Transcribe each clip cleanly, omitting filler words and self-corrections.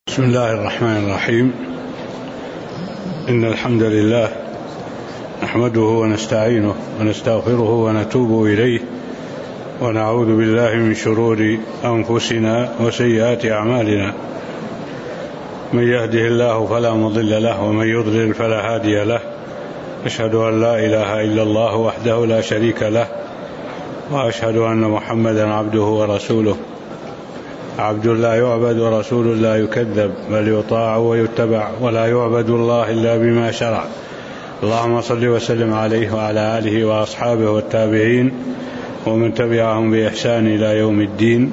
بسم الله الرحمن الرحيم. إن الحمد لله نحمده ونستعينه ونستغفره ونتوب إليه ونعوذ بالله من شرور أنفسنا وسيئات أعمالنا. من يهده الله فلا مضل له ومن يضلل فلا هادي له. أشهد أن لا إله إلا الله وحده لا شريك له وأشهد أن محمدا عبده ورسوله. عبد لا يعبد ورسول لا يكذب بل يطاع ويتبع ولا يعبد الله إلا بما شرع. اللهم صل وسلم عليه وعلى آله وأصحابه والتابعين ومن تبعهم بإحسان إلى يوم الدين.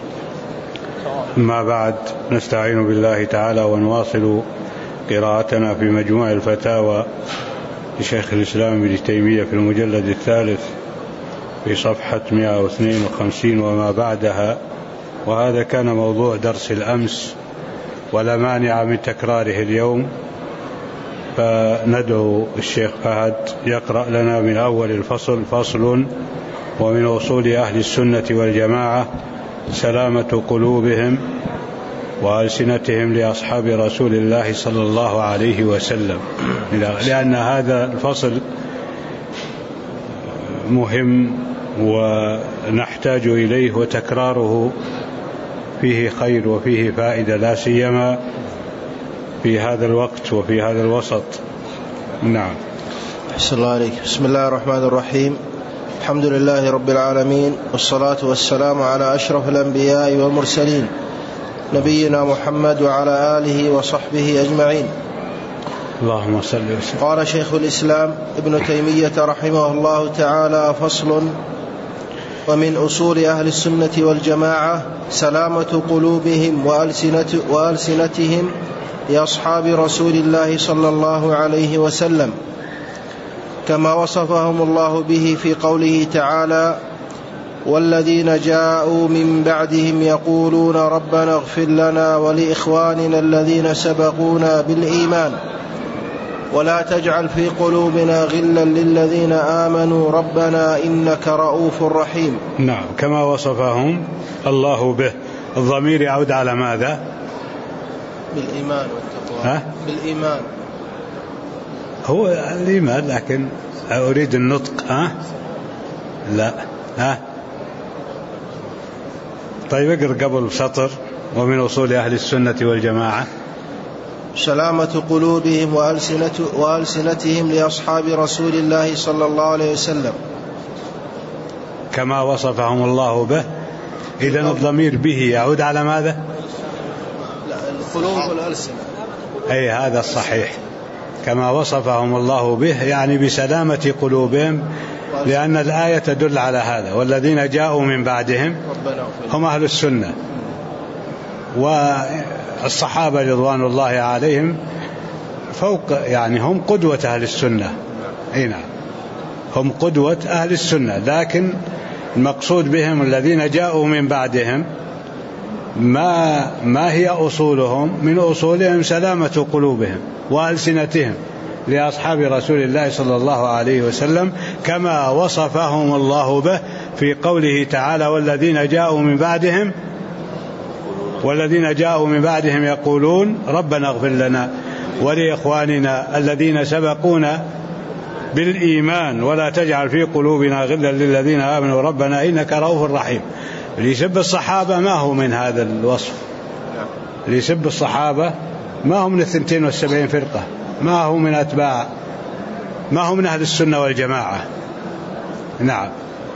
أما بعد، نستعين بالله تعالى ونواصل قراءتنا في مجموع الفتاوى لشيخ الإسلام ابن تيمية في المجلد الثالث في صفحة 152 وما بعدها، وهذا كان موضوع درس الأمس ولا مانع من تكراره اليوم، فندعو الشيخ فهد يقرأ لنا من أول الفصل: فصل: ومن أصول أهل السنة والجماعة سلامة قلوبهم وألسنتهم لأصحاب رسول الله صلى الله عليه وسلم. لأن هذا الفصل مهم ونحتاج إليه، وتكراره فيه خير وفيه فائدة، لا سيما في هذا الوقت وفي هذا الوسط. نعم. أحسن الله عليك. بسم الله الرحمن الرحيم. الحمد لله رب العالمين، والصلاة والسلام على أشرف الأنبياء والمرسلين نبينا محمد وعلى آله وصحبه أجمعين. اللهم صل وسلم. قال شيخ الإسلام ابن تيمية رحمه الله تعالى: فصل: ومن أصول أهل السنة والجماعة سلامة قلوبهم وألسنتهم لأصحاب رسول الله صلى الله عليه وسلم، كما وصفهم الله به في قوله تعالى: والذين جاءوا من بعدهم يقولون ربنا اغفر لنا ولإخواننا الذين سبقونا بالإيمان ولا تجعل في قلوبنا غلا للذين آمنوا ربنا إنك رؤوف رحيم. نعم، كما وصفهم الله به. الضمير يعود على ماذا؟ بالإيمان والتقوى. بالإيمان هو الإيمان، لكن أريد النطق. لا. طيب اقرأ قبل سطر: ومن أصول أهل السنة والجماعة سلامة قلوبهم وألسنتهم لأصحاب رسول الله صلى الله عليه وسلم، كما وصفهم الله به. إذن الضمير به يعود على ماذا؟ لا، القلوب والألسنة. أي هذا الصحيح، كما وصفهم الله به، يعني بسلامة قلوبهم، لأن الآية تدل على هذا. والذين جاءوا من بعدهم هم أهل السنة، والصحابة رضوان الله عليهم فوق، يعني هم قدوة أهل السنة. نعم، هم قدوة أهل السنة، لكن المقصود بهم الذين جاءوا من بعدهم ما هي أصولهم؟ من أصولهم سلامة قلوبهم وألسنتهم لأصحاب رسول الله صلى الله عليه وسلم، كما وصفهم الله به في قوله تعالى: والذين جاءوا من بعدهم يقولون ربنا اغفر لنا ولإخواننا الذين سبقونا بالإيمان ولا تجعل في قلوبنا غلا للذين آمنوا ربنا إنك رؤوف رحيم. اللي يسب الصحابة ما هو من هذا الوصف، اللي يسب الصحابة ما هو من 72 فرقة، ما هو من أتباع، ما هو من أهل السنة والجماعة. نعم.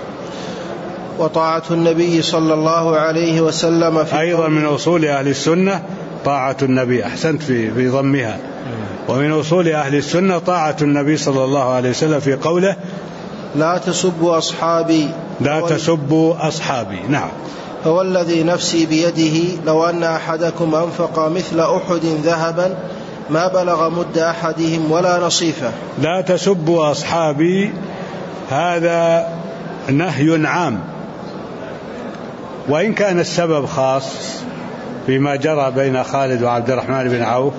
وطاعة النبي صلى الله عليه وسلم أيضا من أصول أهل السنة طاعة النبي. أحسنت في ضمها. ومن أصول أهل السنة طاعة النبي صلى الله عليه وسلم في قوله: لا تسبوا أصحابي. نعم. هو الذي نفسي بيده لو أن أحدكم أنفق مثل أحد ذهبا ما بلغ مد أحدهم ولا نصيفه. لا تسبوا أصحابي، هذا نهي عام، وإن كان السبب خاص فيما جرى بين خالد وعبد الرحمن بن عوف،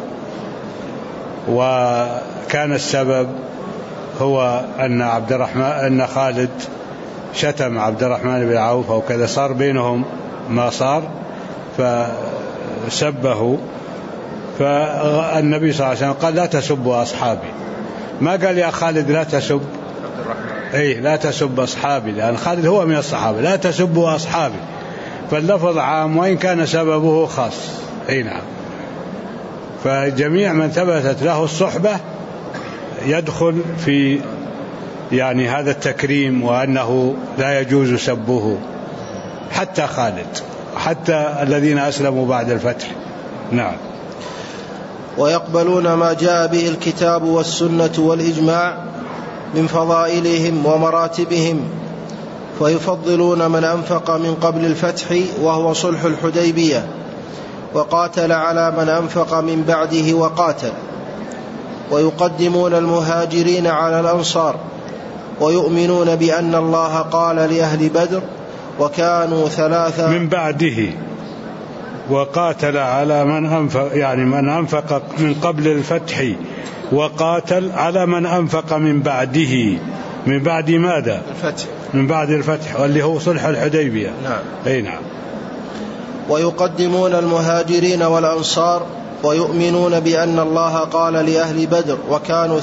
وكان السبب هو أن خالد شتم عبد الرحمن بن عوف أو كذا، صار بينهم ما صار، فسبه فالنبي صلى الله عليه وسلم قال لا تسبوا أصحابي، ما قال يا خالد لا تسب لا تسب أصحابي، لأن خالد هو من الصحابة، لا تسبوا أصحابي، فاللفظ عام وإن كان سببه خاص. نعم. فجميع من ثبتت له الصحبة يدخل في يعني هذا التكريم، وأنه لا يجوز سبه، حتى خالد، حتى الذين أسلموا بعد الفتح. نعم. ويقبلون ما جاء به الكتاب والسنة والإجماع من فضائلهم ومراتبهم، فيفضلون من أنفق من قبل الفتح وهو صلح الحديبية، وقاتل على من أنفق من بعده وقاتل، ويقدمون المهاجرين على الأنصار، ويؤمنون بأن الله قال لأهل بدر وكانوا ثلاثة من بعده، وقاتل على من أنفق، يعني من أنفق من قبل الفتح، وقاتل على من أنفق من بعده. من بعد ماذا؟ الفتح. من بعد الفتح، واللي هو صلح الحديبية. نعم. نعم. ويقدمون المهاجرين والأنصار، ويؤمنون بأن الله قال لأهل بدر وكانوا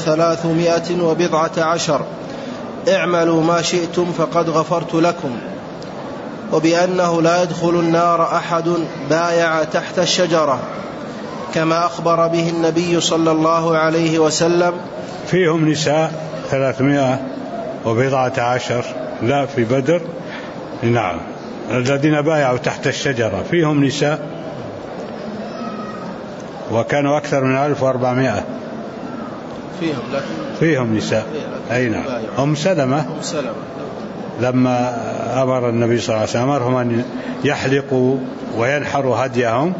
319 اعملوا ما شئتم فقد غفرت لكم، وبأنه لا يدخل النار أحد بايع تحت الشجرة، كما أخبر به النبي صلى الله عليه وسلم. فيهم نساء 319 لا في بدر. نعم. الذين بايعوا تحت الشجرة فيهم نساء، وكانوا أكثر من 1400. فيهم نساء. نعم. أم سلمة لما أمر النبي صلى الله عليه وسلم أمرهم أن يحلقوا وينحروا هديهم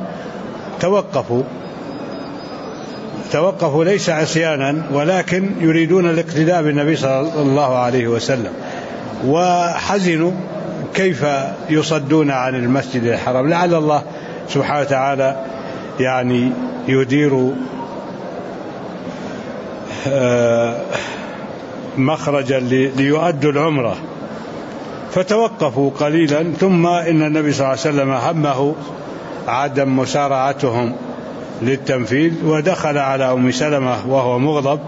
توقفوا ليس عصيانا، ولكن يريدون الاقتداء بالنبي صلى الله عليه وسلم، وحزنوا كيف يصدون عن المسجد الحرام. لعل الله سبحانه وتعالى يعني يدير مخرجا ليؤدوا العمرة، فتوقفوا قليلا. ثم إن النبي صلى الله عليه وسلم همه عدم مسارعتهم للتنفيذ، ودخل على أم سلمة وهو مغضب،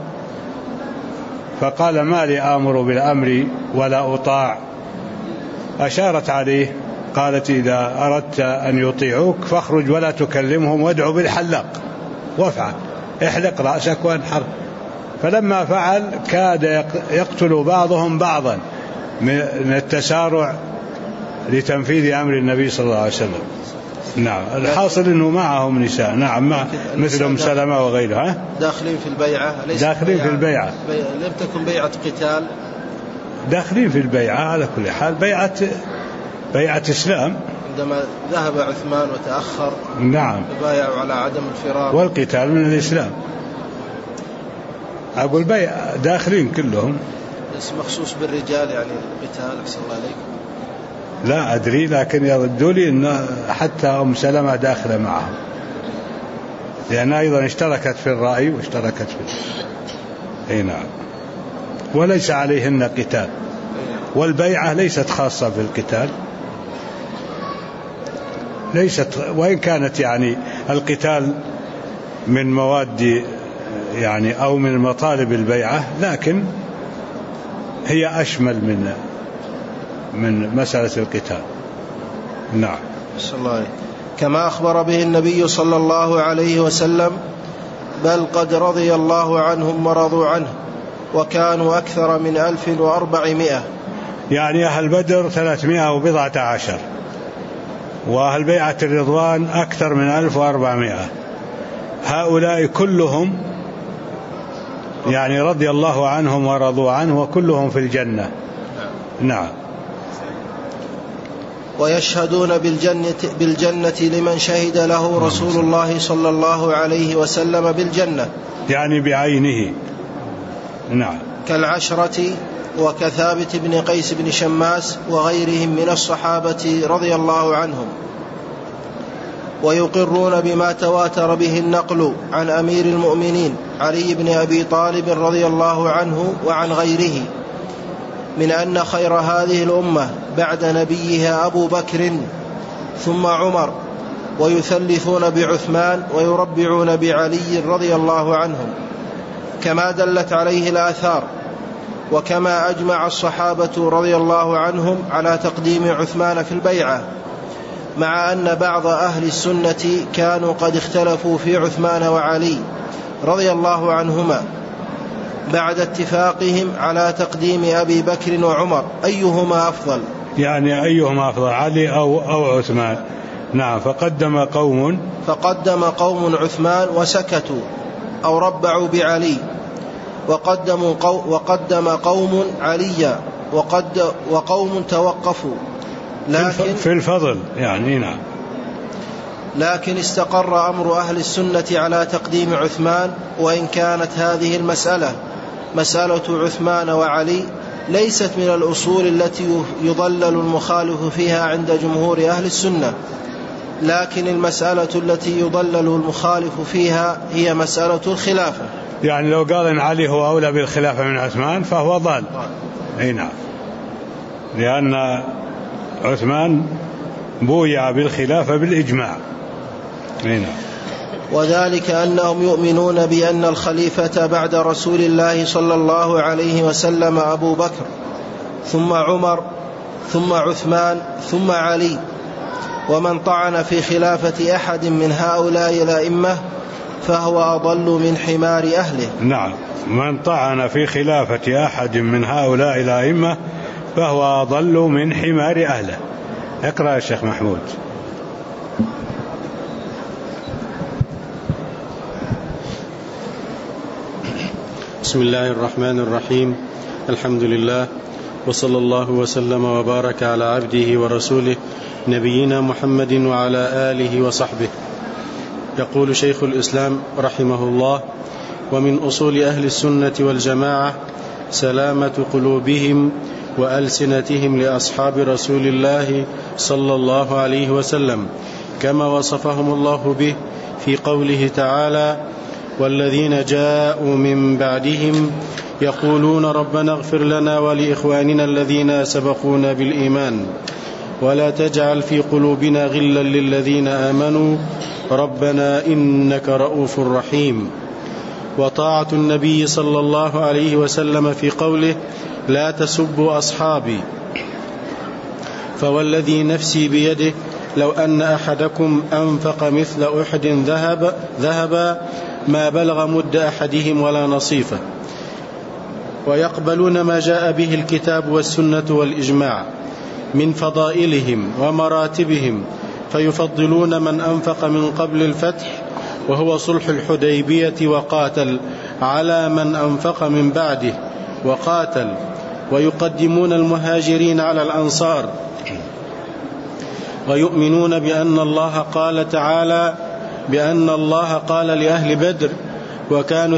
فقال ما لي آمر بالأمر ولا أطاع. أشارت عليه قالت إذا أردت أن يطيعوك فاخرج ولا تكلمهم وادعو بالحلاق، وافعل، احلق رأسك وانحر. فلما فعل كاد يقتل بعضهم بعضا من التسارع لتنفيذ أمر النبي صلى الله عليه وسلم. نعم. الحاصل أنه معهم نساء. نعم. مثل أم سلمة وغيرها داخلين في البيعة. داخلين في البيعة. لم تكن بيعة قتال، داخلين في البيعة على كل حال، بيعة إسلام. عندما ذهب عثمان وتأخر نعم فبايعوا على عدم الفرار، والقتال من الإسلام. أقول بيع داخلين كلهم. بس مخصوص بالرجال يعني القتال. أحسن الله عليكم. لا أدري، لكن يردوا لي أن حتى أم سلمة داخلة معهم، لأنها أيضا اشتركت في الرأي واشتركت في نعم. وليس عليهن قتال، والبيعة ليست خاصة بالقتال، ليست، وإن كانت يعني القتال من مواد يعني أو من مطالب البيعة، لكن هي أشمل من مسألة القتال. نعم. كما أخبر به النبي صلى الله عليه وسلم بل قد رضي الله عنهم ورضوا عنه وكانوا أكثر من 1400. يعني أهل بدر 319، وأهل بيعة الرضوان أكثر من 1400. هؤلاء كلهم يعني رضي الله عنهم ورضوا عنه، وكلهم في الجنة. نعم. ويشهدون بالجنة لمن شهد له رسول الله صلى الله عليه وسلم بالجنة، يعني بعينه. نعم. كالعشرة وكثابت بن قيس بن شماس وغيرهم من الصحابة رضي الله عنهم. ويقرون بما تواتر به النقل عن أمير المؤمنين علي بن أبي طالب رضي الله عنه وعن غيره من أن خير هذه الأمة بعد نبيها أبو بكر ثم عمر ويثلثون بعثمان ويربعون بعلي رضي الله عنهم، كما دلت عليه الآثار، وكما أجمع الصحابة رضي الله عنهم على تقديم عثمان في البيعة، مع أن بعض أهل السنة كانوا قد اختلفوا في عثمان وعلي رضي الله عنهما بعد اتفاقهم على تقديم أبي بكر وعمر، أيهما أفضل؟ يعني أيهما أفضل، علي أو عثمان؟ نعم. فقدم قوم عثمان وسكتوا أو ربعوا بعلي، وقدم قوم عليا، وقوم توقفوا، لكن في الفضل يعني. نعم. لكن استقر أمر أهل السنة على تقديم عثمان، وإن كانت هذه المسألة مسألة عثمان وعلي ليست من الأصول التي يضلل المخالف فيها عند جمهور أهل السنة، لكن المسألة التي يضلل المخالف فيها هي مسألة الخلافة. يعني لو قال إن علي هو أولى بالخلافة من عثمان فهو ضال. أي نعم، لأن عثمان بويع بالخلافة بالإجماع. أي نعم. وذلك أنهم يؤمنون بأن الخليفة بعد رسول الله صلى الله عليه وسلم أبو بكر، ثم عمر، ثم عثمان، ثم علي، ومن طعن في خلافة أحد من هؤلاء الأئمة فهو أضل من حمار أهله. نعم، من طعن في خلافة أحد من هؤلاء الأئمة فهو أضل من حمار أهله. اقرأ يا شيخ محمود. بسم الله الرحمن الرحيم. الحمد لله، وصلى الله وسلم وبارك على عبده ورسوله نبينا محمد وعلى آله وصحبه. يقول شيخ الإسلام رحمه الله: ومن أصول أهل السنة والجماعة سلامة قلوبهم وألسنتهم لأصحاب رسول الله صلى الله عليه وسلم، كما وصفهم الله به في قوله تعالى: والذين جاءوا من بعدهم يقولون ربنا اغفر لنا ولإخواننا الذين سبقونا بالإيمان ولا تجعل في قلوبنا غلا للذين آمنوا ربنا إنك رؤوف رحيم. وطاعة النبي صلى الله عليه وسلم في قوله: لا تسبوا أصحابي، فوالذي نفسي بيده لو أن أحدكم أنفق مثل أحد ذهبا ما بلغ مد أحدهم ولا نصيفه. ويقبلون ما جاء به الكتاب والسنة والإجماع من فضائلهم ومراتبهم، فيفضلون من أنفق من قبل الفتح وهو صلح الحديبية وقاتل على من أنفق من بعده وقاتل، ويقدمون المهاجرين على الأنصار، ويؤمنون بأن الله قال لأهل بدر وكانوا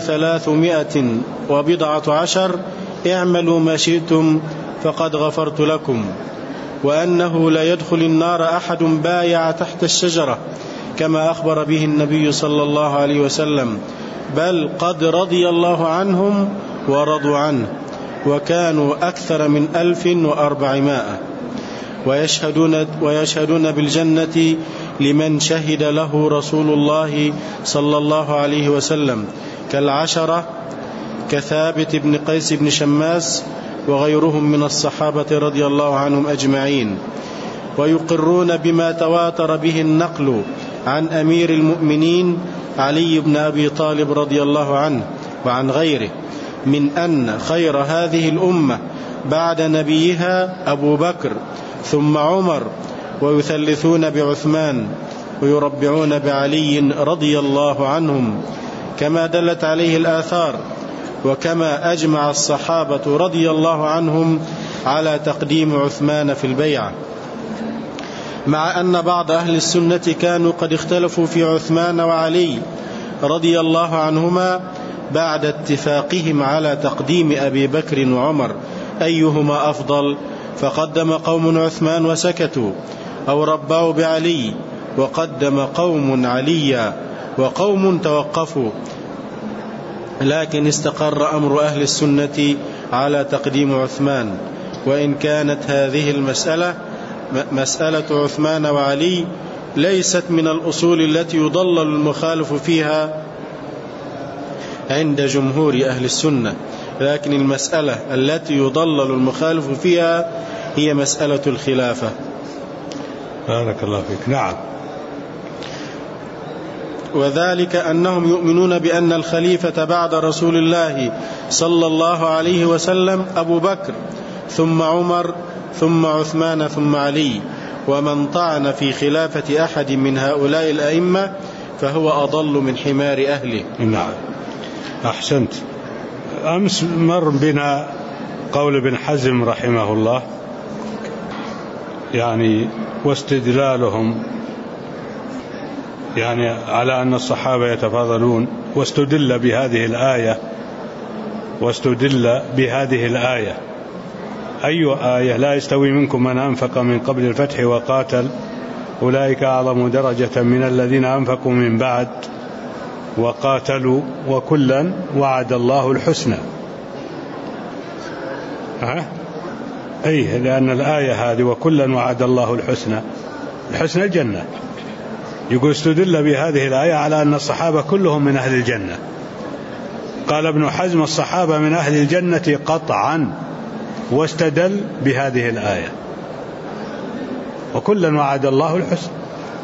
310 اعملوا ما شئتم فقد غفرت لكم، وأنه لا يدخل النار أحد بايع تحت الشجرة كما أخبر به النبي صلى الله عليه وسلم، بل قد رضي الله عنهم ورضوا عنه، وكانوا أكثر من 1400. ويشهدون بالجنة لمن شهد له رسول الله صلى الله عليه وسلم كالعشرة كثابت بن قيس بن شماس وغيرهم من الصحابة رضي الله عنهم أجمعين. ويقرون بما تواتر به النقل عن أمير المؤمنين علي بن أبي طالب رضي الله عنه وعن غيره من أن خير هذه الأمة بعد نبيها أبو بكر ثم عمر، ويثلثون بعثمان ويربعون بعلي رضي الله عنهم، كما دلت عليه الآثار، وكما أجمع الصحابة رضي الله عنهم على تقديم عثمان في البيعة، مع أن بعض أهل السنة كانوا قد اختلفوا في عثمان وعلي رضي الله عنهما بعد اتفاقهم على تقديم أبي بكر وعمر أيهما أفضل، فقدم قوم عثمان وسكتوا أو ربعوا بعلي، وقدم قوم عليا، وقوم توقفوا، لكن استقر أمر أهل السنة على تقديم عثمان، وإن كانت هذه المسألة مسألة عثمان وعلي ليست من الأصول التي يضلل المخالف فيها عند جمهور أهل السنة، لكن المسألة التي يضلل المخالف فيها هي مسألة الخلافة. بارك الله فيك. نعم. وذلك أنهم يؤمنون بأن الخليفة بعد رسول الله صلى الله عليه وسلم أبو بكر ثم عمر ثم عثمان ثم علي، ومن طعن في خلافة أحد من هؤلاء الأئمة فهو أضل من حمار أهله. نعم، أحسنت. أمس مر بنا قول ابن حزم رحمه الله، يعني واستدلالهم يعني على أن الصحابة يتفاضلون، واستدل بهذه الآية. أي آية؟ لا يستوي منكم من أنفق من قبل الفتح وقاتل أولئك أعظم درجة من الذين أنفقوا من بعد وقاتلوا وكلا وعد الله الحسنى. لأن الآية هذه وكلا وعد الله الحسنى الجنة. يقول استدل بهذه الآية على أن الصحابة كلهم من أهل الجنة. قال ابن حزم الصحابة من أهل الجنة قطعا، واستدل بهذه الآية وكلا وعد الله الحسنى.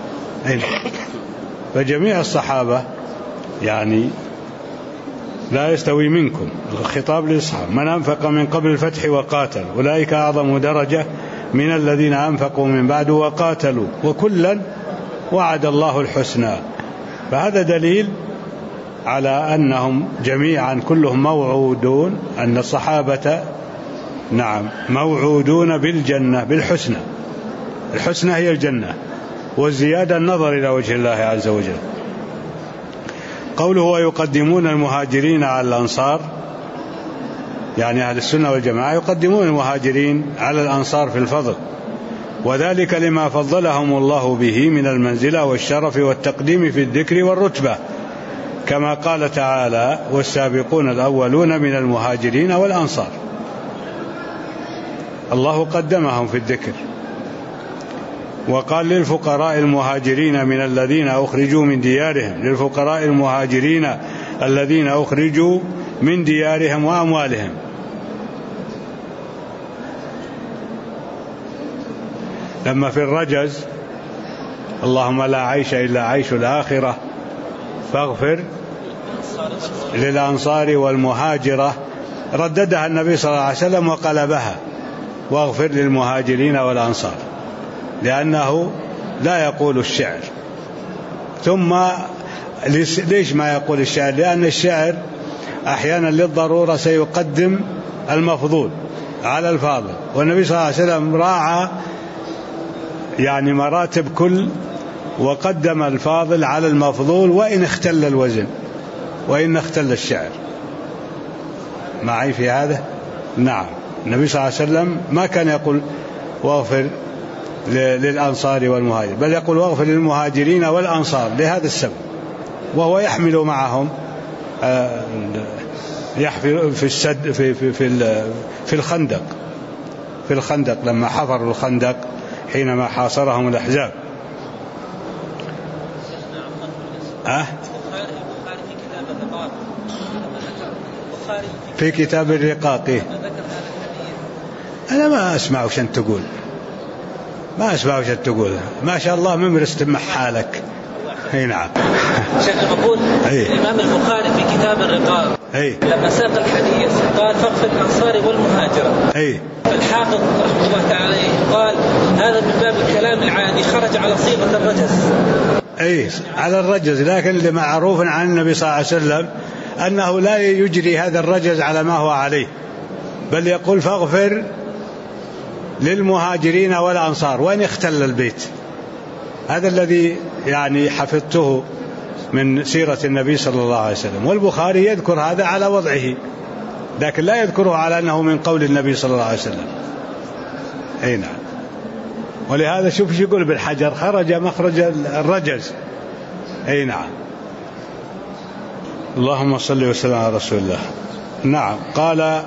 فجميع الصحابة يعني لا يستوي منكم، الخطاب للصحابة، من أنفق من قبل الفتح وقاتل أولئك أعظم درجة من الذين أنفقوا من بعد وقاتلوا وكلا وعد الله الحسنى. فهذا دليل على أنهم جميعا كلهم موعودون، أن الصحابة نعم موعودون بالجنة بالحسنى. الحسنى هي الجنة، والزيادة النظر إلى وجه الله عز وجل. قوله ويقدمون المهاجرين على الأنصار، يعني أهل السنة والجماعة يقدمون المهاجرين على الأنصار في الفضل، وذلك لما فضلهم الله به من المنزلة والشرف والتقديم في الذكر والرتبة، كما قال تعالى والسابقون الأولون من المهاجرين والأنصار. الله قدمهم في الذكر، وقال للفقراء المهاجرين من الذين أخرجوا من ديارهم، للفقراء المهاجرين الذين أخرجوا من ديارهم وأموالهم. لما في الرجز اللهم لا عيش إلا عيش الآخرة فاغفر للأنصار والمهاجرة، رددها النبي صلى الله عليه وسلم وقلبها واغفر للمهاجرين والأنصار، لأنه لا يقول الشعر. ثم ليش ما يقول الشعر؟ لأن الشعر أحيانا للضرورة سيقدم المفضول على الفاضل، والنبي صلى الله عليه وسلم راعى يعني مراتب كل، وقدم الفاضل على المفضول وإن اختل الوزن وإن اختل الشعر. معي في هذا؟ نعم. النبي صلى الله عليه وسلم ما كان يقول واغفر للأنصار والمهاجر، بل يقول واغفر للمهاجرين والأنصار لهذا السبب، وهو يحمل معهم يحفر في السد في الخندق لما حفروا الخندق حينما حاصرهم الأحزاب. في كتاب الرقاق. أنا ما أسمع وش أنت تقول، ما شاء الله ممرس تمح حالك. نعم. شيخ بقول الإمام البخاري في كتاب الرقاق لما ساق الحديث قال فاغفر الأنصار والمهاجرة. الحافظ رحمه الله تعالى قال هذا من باب الكلام العادي، خرج على صيغة الرجز. على الرجز، لكن اللي معروف عن النبي صلى الله عليه وسلم أنه لا يجري هذا الرجز على ما هو عليه، بل يقول فاغفر للمهاجرين والأنصار وإن اختل البيت. هذا الذي يعني حفظته من سيرة النبي صلى الله عليه وسلم، والبخاري يذكر هذا على وضعه، لكن لا يذكره على أنه من قول النبي صلى الله عليه وسلم. نعم. ولهذا شوف يقول بالحجر خرج مخرج الرجز. نعم. اللهم صل وسلم على رسول الله. نعم. قال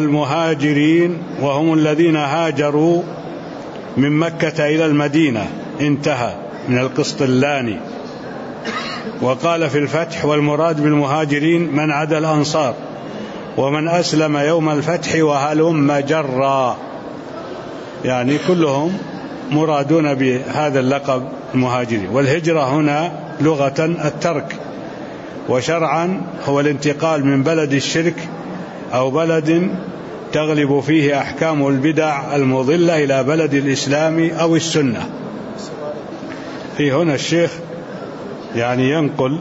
والمهاجرين وهم الذين هاجروا من مكة إلى المدينة انتهى من القسطلاني. وقال في الفتح: والمراد بالمهاجرين من عدا الأنصار ومن أسلم يوم الفتح وهلم جرا، يعني كلهم مرادون بهذا اللقب المهاجرين. والهجرة هنا لغة الترك، وشرعا هو الانتقال من بلد الشرك أو بلد تغلب فيه أحكام البدع المضلة إلى بلد الإسلام أو السنة. في هنا الشيخ يعني ينقل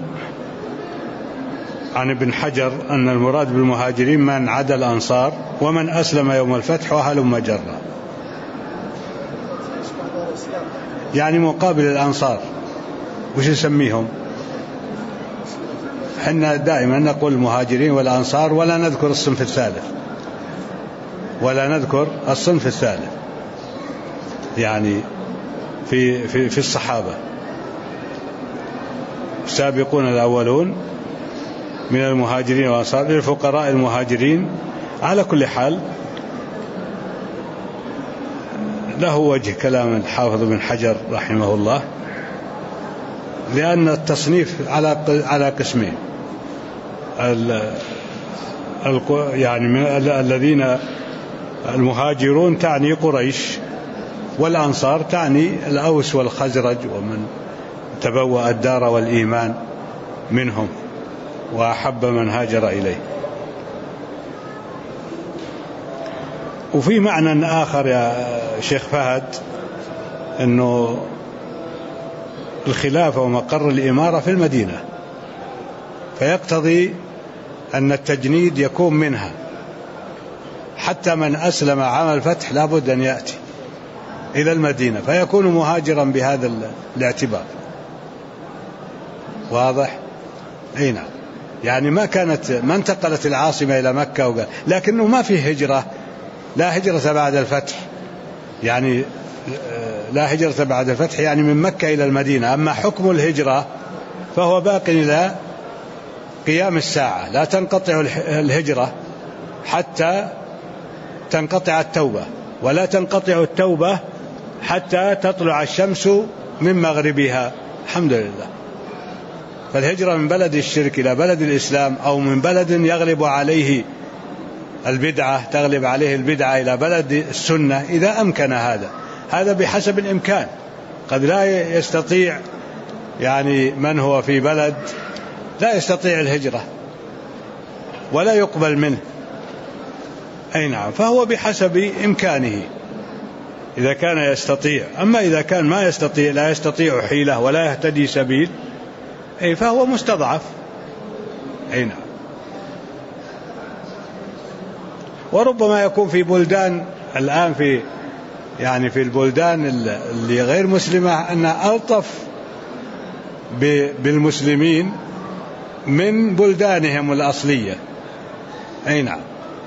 عن ابن حجر أن المراد بالمهاجرين من عدا الأنصار ومن أسلم يوم الفتح وهلم جرا، يعني مقابل الأنصار وش نسميهم؟ حنا دائما نقول المهاجرين والأنصار ولا نذكر الصنف الثالث، يعني في الصحابة السابقون الأولون من المهاجرين والأنصار للفقراء المهاجرين. على كل حال له وجه كلام الحافظ بن حجر رحمه الله، لأن التصنيف على قسمين، يعني من الذين المهاجرون تعني قريش، والأنصار تعني الأوس والخزرج ومن تبوأ الدار والإيمان منهم وأحب من هاجر إليه. وفي معنى آخر يا شيخ فهد، أنه الخلافة ومقر الإمارة في المدينة، فيقتضي أن التجنيد يكون منها، حتى من أسلم عام الفتح لابد أن يأتي إلى المدينة فيكون مهاجرا بهذا الاعتبار. واضح؟ أي نعم. يعني ما انتقلت العاصمة إلى مكة لكنه ما فيه هجرة، لا هجرة بعد الفتح، يعني لا هجرة بعد الفتح يعني من مكة إلى المدينة. أما حكم الهجرة فهو باق إلى قيام الساعة، لا تنقطع الهجرة حتى تنقطع التوبة، ولا تنقطع التوبة حتى تطلع الشمس من مغربها. الحمد لله. فالهجرة من بلد الشرك إلى بلد الإسلام، أو من بلد يغلب عليه البدعة تغلب عليه البدعة إلى بلد السنة، إذا أمكن هذا بحسب الإمكان. قد لا يستطيع، يعني من هو في بلد لا يستطيع الهجرة ولا يقبل منه، أي نعم، فهو بحسب إمكانه إذا كان يستطيع. أما إذا كان ما يستطيع، لا يستطيع حيلة ولا يهتدي سبيل، فهو مستضعف. أي نعم. وربما يكون في بلدان الآن في البلدان اللي غير مسلمة أنها ألطف بالمسلمين من بلدانهم الأصلية. أي نعم.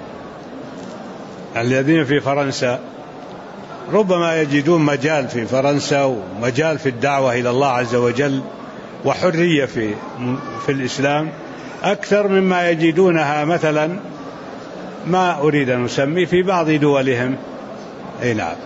الذين في فرنسا ربما يجدون مجال في فرنسا ومجال في الدعوة إلى الله عز وجل وحرية في الإسلام أكثر مما يجدونها مثلا، ما أريد أن أسمي، في بعض دولهم. أي نعم.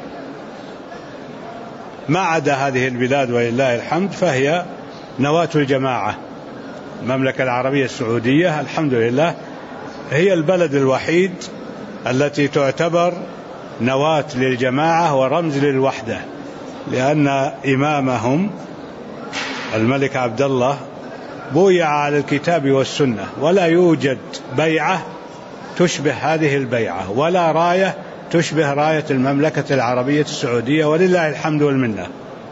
ما عدا هذه البلاد ولله الحمد فهي نواة الجماعة. المملكة العربية السعودية الحمد لله هي البلد الوحيد التي تعتبر نواة للجماعة ورمز للوحدة، لأن إمامهم الملك عبد الله بويع على الكتاب والسنة، ولا يوجد بيعة تشبه هذه البيعة، ولا راية تشبه راية المملكة العربية السعودية، ولله الحمد والمنة.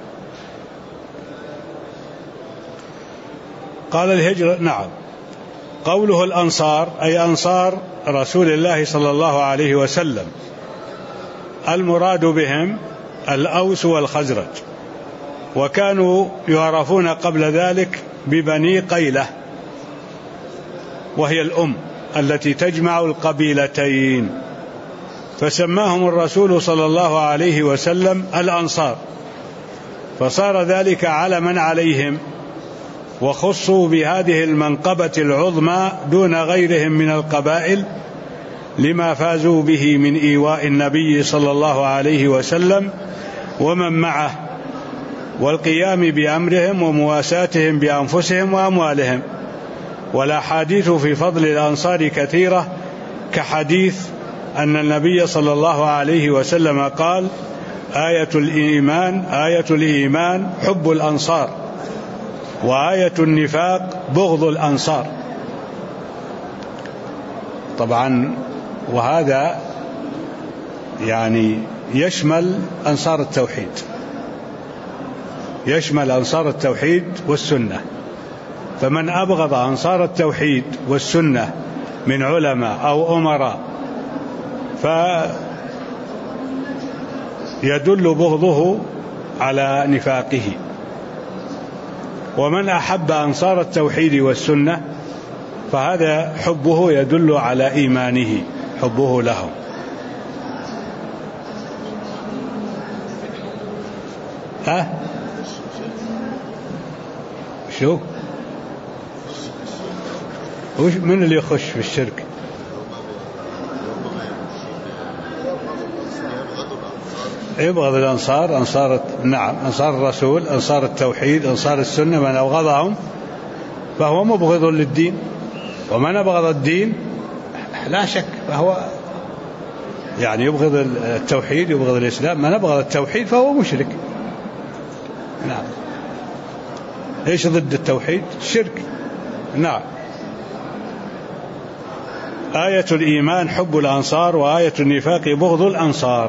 قال الهجرة. نعم. قوله الأنصار أي أنصار رسول الله صلى الله عليه وسلم، المراد بهم الأوس والخزرج، وكانوا يعرفون قبل ذلك ببني قيلة، وهي الأم التي تجمع القبيلتين، فسماهم الرسول صلى الله عليه وسلم الأنصار، فصار ذلك علما عليهم، وخصوا بهذه المنقبة العظمى دون غيرهم من القبائل لما فازوا به من إيواء النبي صلى الله عليه وسلم ومن معه والقيام بأمرهم ومواساتهم بأنفسهم وأموالهم. والأحاديث في فضل الأنصار كثيرة، كحديث أن النبي صلى الله عليه وسلم قال: آية الإيمان حب الأنصار، وآية النفاق بغض الأنصار. طبعا وهذا يعني يشمل أنصار التوحيد، يشمل أنصار التوحيد والسنة. فمن أبغض أنصار التوحيد والسنة من علماء أو أمراء فيدل بغضه على نفاقه، ومن أحب أنصار التوحيد والسنة فهذا حبه يدل على إيمانه، حبه لهم. شو من اللي يخش في الشرك؟ يبغض الأنصار، أنصار الرسول، أنصار التوحيد، أنصار السنة. من أبغضهم فهو مبغض للدين، ومن أبغض الدين لا شك فهو يعني يبغض التوحيد، يبغض الإسلام. من أبغض التوحيد فهو مشرك. نعم. إيش ضد التوحيد؟ الشرك. نعم. آية الإيمان حب الأنصار، وآية النفاق بغض الأنصار.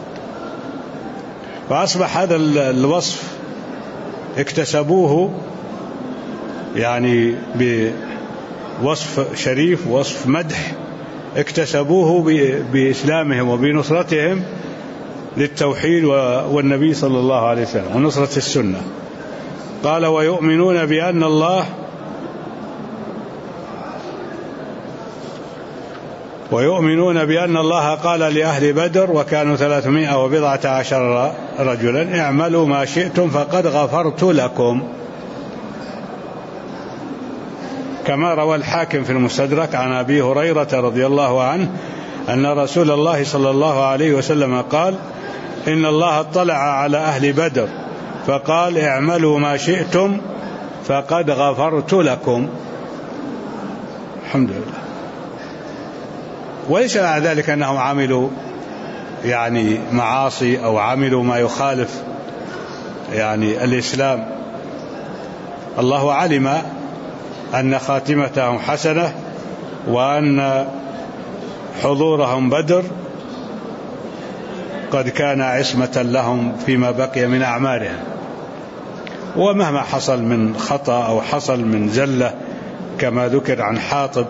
فأصبح هذا الوصف اكتسبوه يعني بوصف شريف، وصف مدح، اكتسبوه بإسلامهم وبنصرتهم للتوحيد والنبي صلى الله عليه وسلم ونصرة السنة. قال: ويؤمنون بأن الله قال لأهل بدر، وكانوا 314 رجلا: اعملوا ما شئتم فقد غفرت لكم. كما روى الحاكم في المستدرك عن أبي هريرة رضي الله عنه أن رسول الله صلى الله عليه وسلم قال: إن الله اطلع على أهل بدر فقال: اعملوا ما شئتم فقد غفرت لكم. الحمد لله. وليس مع ذلك أنهم عملوا يعني معاصي أو عملوا ما يخالف يعني الإسلام. الله علم أن خاتمتهم حسنة، وأن حضورهم بدر قد كان عصمة لهم فيما بقي من أعمالهم. ومهما حصل من خطأ أو حصل من زلة، كما ذكر عن حاطب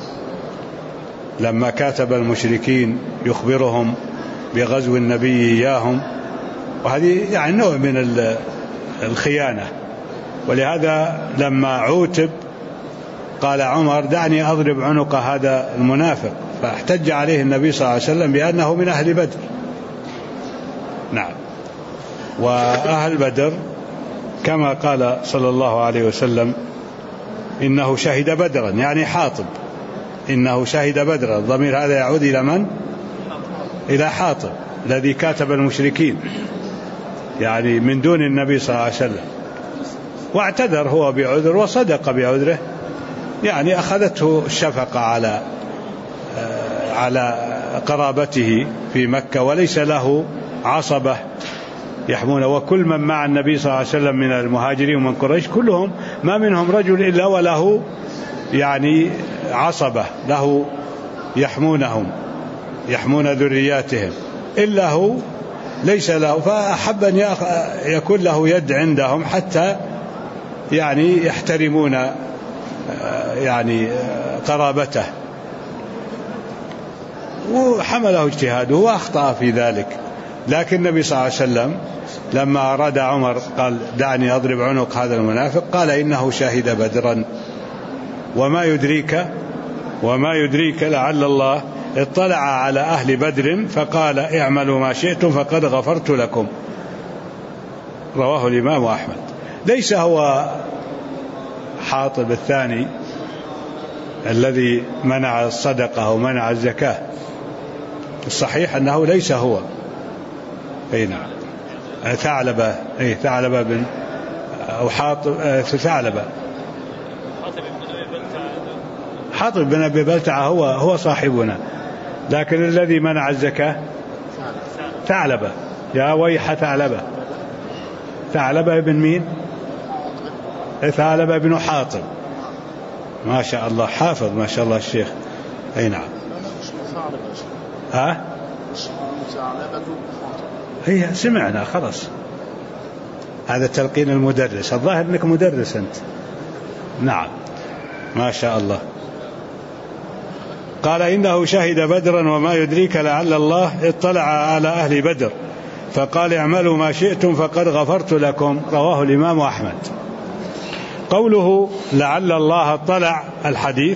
لما كاتب المشركين يخبرهم بغزو النبي إياهم، وهذه يعني نوع من الخيانة. ولهذا لما عوتب قال عمر: دعني أضرب عنق هذا المنافق، فاحتج عليه النبي صلى الله عليه وسلم بأنه من أهل بدر. نعم. وأهل بدر كما قال صلى الله عليه وسلم: إنه شهد بدرا، يعني حاطب إنه شهد بدرا. الضمير هذا يعود إلى من؟ إلى حاطب الذي كاتب المشركين، يعني من دون النبي صلى الله عليه وسلم. واعتذر هو بعذر وصدق بعذره، يعني أخذته الشفقة على قرابته في مكة، وليس له عصبة يحمونه. وكل من مع النبي صلى الله عليه وسلم من المهاجرين ومن قريش كلهم ما منهم رجل إلا وله يعني عصبة له يحمونهم، يحمون ذرياتهم، إلا هو ليس له. فأحب أن يكون له يد عندهم حتى يعني يحترمون يعني قرابته. وحمله اجتهاده وأخطأ في ذلك. لكن النبي صلى الله عليه وسلم لما أراد عمر قال: دعني أضرب عنق هذا المنافق، قال: إنه شهد بدرا، وما يدريك لعل الله اطلع على أهل بدر فقال: اعملوا ما شئتم فقد غفرت لكم. رواه الإمام أحمد. ليس هو حاطب الثاني الذي منع الصدقة أو منع الزكاة، الصحيح أنه ليس هو. أي نعم. ثعلبة، ثعلبة بن أو ثعلبة. حاطب بن أبي بلتعة هو صاحبنا، لكن الذي منع الزكاة ثعلبة. يا ويح ثعلبة. ثعلبة بن مين؟ ثعلبة بن حاطب. ما شاء الله، حافظ ما شاء الله الشيخ. أي نعم. هي سمعنا خلاص، هذا تلقين المدرس. الظاهر أنك مدرس أنت. نعم ما شاء الله. قال إنه شهد بدرا وما يدريك لعل الله اطلع على أهل بدر فقال اعملوا ما شئتم فقد غفرت لكم. رواه الإمام أحمد. قوله لعل الله اطلع، الحديث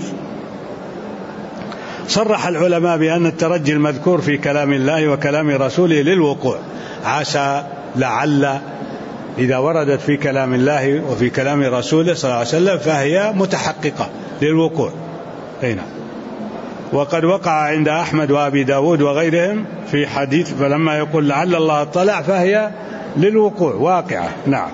صرح العلماء بأن الترجي المذكور في كلام الله وكلام رسوله للوقوع. عسى، لعل، إذا وردت في كلام الله وفي كلام رسوله صلى الله عليه وسلم فهي متحققة للوقوع. هنا وقد وقع عند أحمد وأبي داود وغيرهم في حديث، فلما يقول لعل الله اطلع فهي للوقوع واقعة. نعم.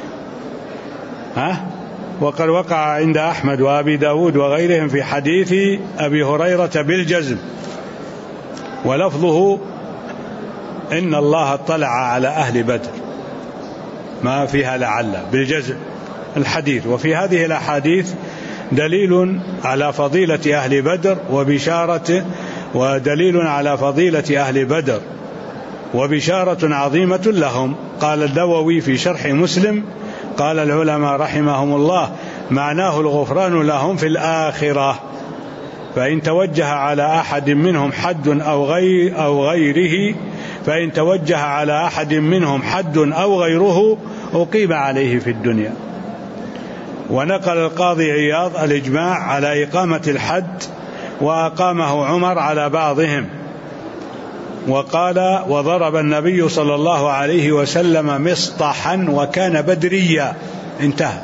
وقد وقع عند أحمد وأبي داود وغيرهم في حديث أبي هريرة بالجزم، ولفظه إن الله اطلع على أهل بدر، ما فيها لعل، بالجزم الحديث. وفي هذه الأحاديث دليل على فضيلة أهل بدر وبشارة، ودليل على فضيلة أهل بدر وبشارة عظيمة لهم. قال النووي في شرح مسلم قال العلماء رحمهم الله معناه الغفران لهم في الآخرة، فإن توجه على أحد منهم حد أو غيره، فإن توجه على أحد منهم حد أو غيره أقيم عليه في الدنيا. ونقل القاضي عياض الإجماع على إقامة الحد، وأقامه عمر على بعضهم. وقال وضرب النبي صلى الله عليه وسلم مصطحا وكان بدريا. انتهى.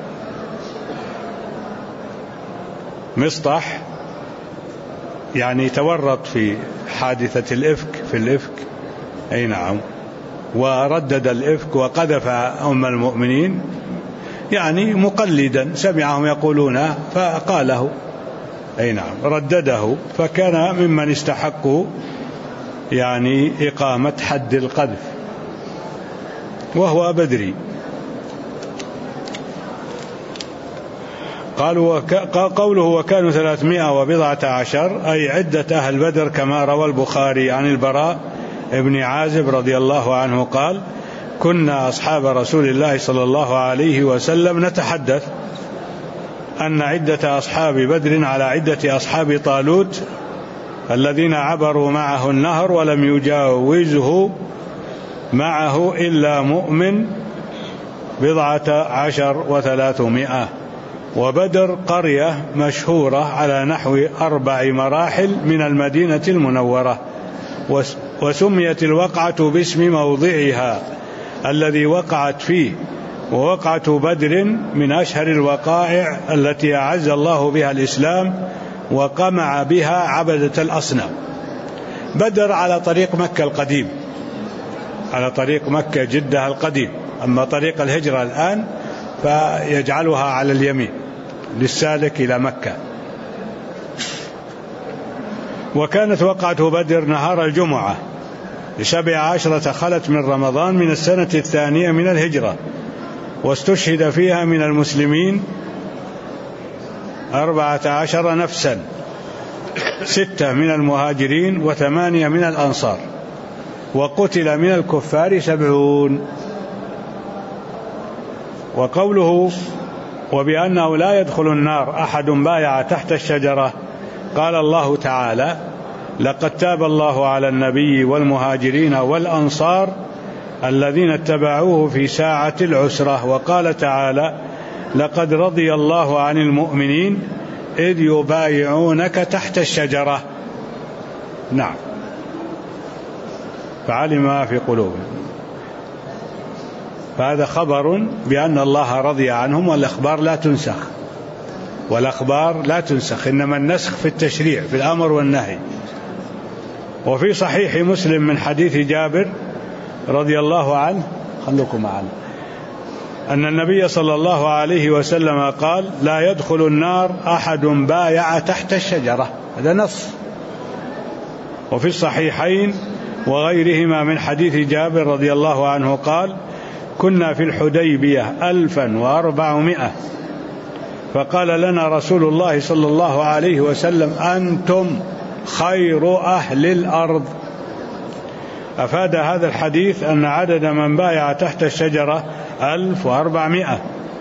مصطح يعني تورط في حادثة الإفك، في الإفك. أي نعم. وردد الإفك وقذف أم المؤمنين، يعني مقلدا سمعهم يقولون فقاله. أي نعم، ردده، فكان ممن استحقوا يعني إقامة حد القذف، وهو بدري. قوله وكانوا 310 أي عدة أهل بدر، كما روى البخاري عن البراء ابن عازب رضي الله عنه قال كنا أصحاب رسول الله صلى الله عليه وسلم نتحدث أن عدة أصحاب بدر على عدة أصحاب طالوت الذين عبروا معه النهر ولم يجاوزه معه إلا مؤمن 300. وبدر قرية مشهورة على نحو 4 مراحل من المدينة المنورة، وسميت الوقعة باسم موضعها الذي وقعت فيه. ووقعة بدر من أشهر الوقائع التي أعز الله بها الإسلام وقمع بها عبدة الأصنام. بدر على طريق مكة القديم، على طريق مكة جدة القديم، أما طريق الهجرة الآن فيجعلها على اليمين للسالك إلى مكة. وكانت وقعة بدر نهار الجمعة 17 خلت من رمضان من السنة 2 من الهجرة، واستشهد فيها من المسلمين 14 نفسا، 6 من المهاجرين و8 من الأنصار، وقتل من الكفار 70. وقوله وبأنه لا يدخل النار أحد بايع تحت الشجرة، قال الله تعالى لقد تاب الله على النبي والمهاجرين والأنصار الذين اتبعوه في ساعة العسرة. وقال تعالى لقد رضي الله عن المؤمنين إذ يبايعونك تحت الشجرة. نعم، فعلم ما في قلوبهم. فهذا خبر بأن الله رضي عنهم، والأخبار لا تنسخ، والأخبار لا تنسخ، إنما النسخ في التشريع في الأمر والنهي. وفي صحيح مسلم من حديث جابر رضي الله عنه خلوكم معنا. أن النبي صلى الله عليه وسلم قال: لا يدخل النار أحد بايع تحت الشجرة. هذا نص. وفي الصحيحين وغيرهما من حديث جابر رضي الله عنه قال: كنا في الحديبية 1400 فقال لنا رسول الله صلى الله عليه وسلم: أنتم خير أهل الأرض. أفاد هذا الحديث أن عدد من بايع تحت الشجرة 1400.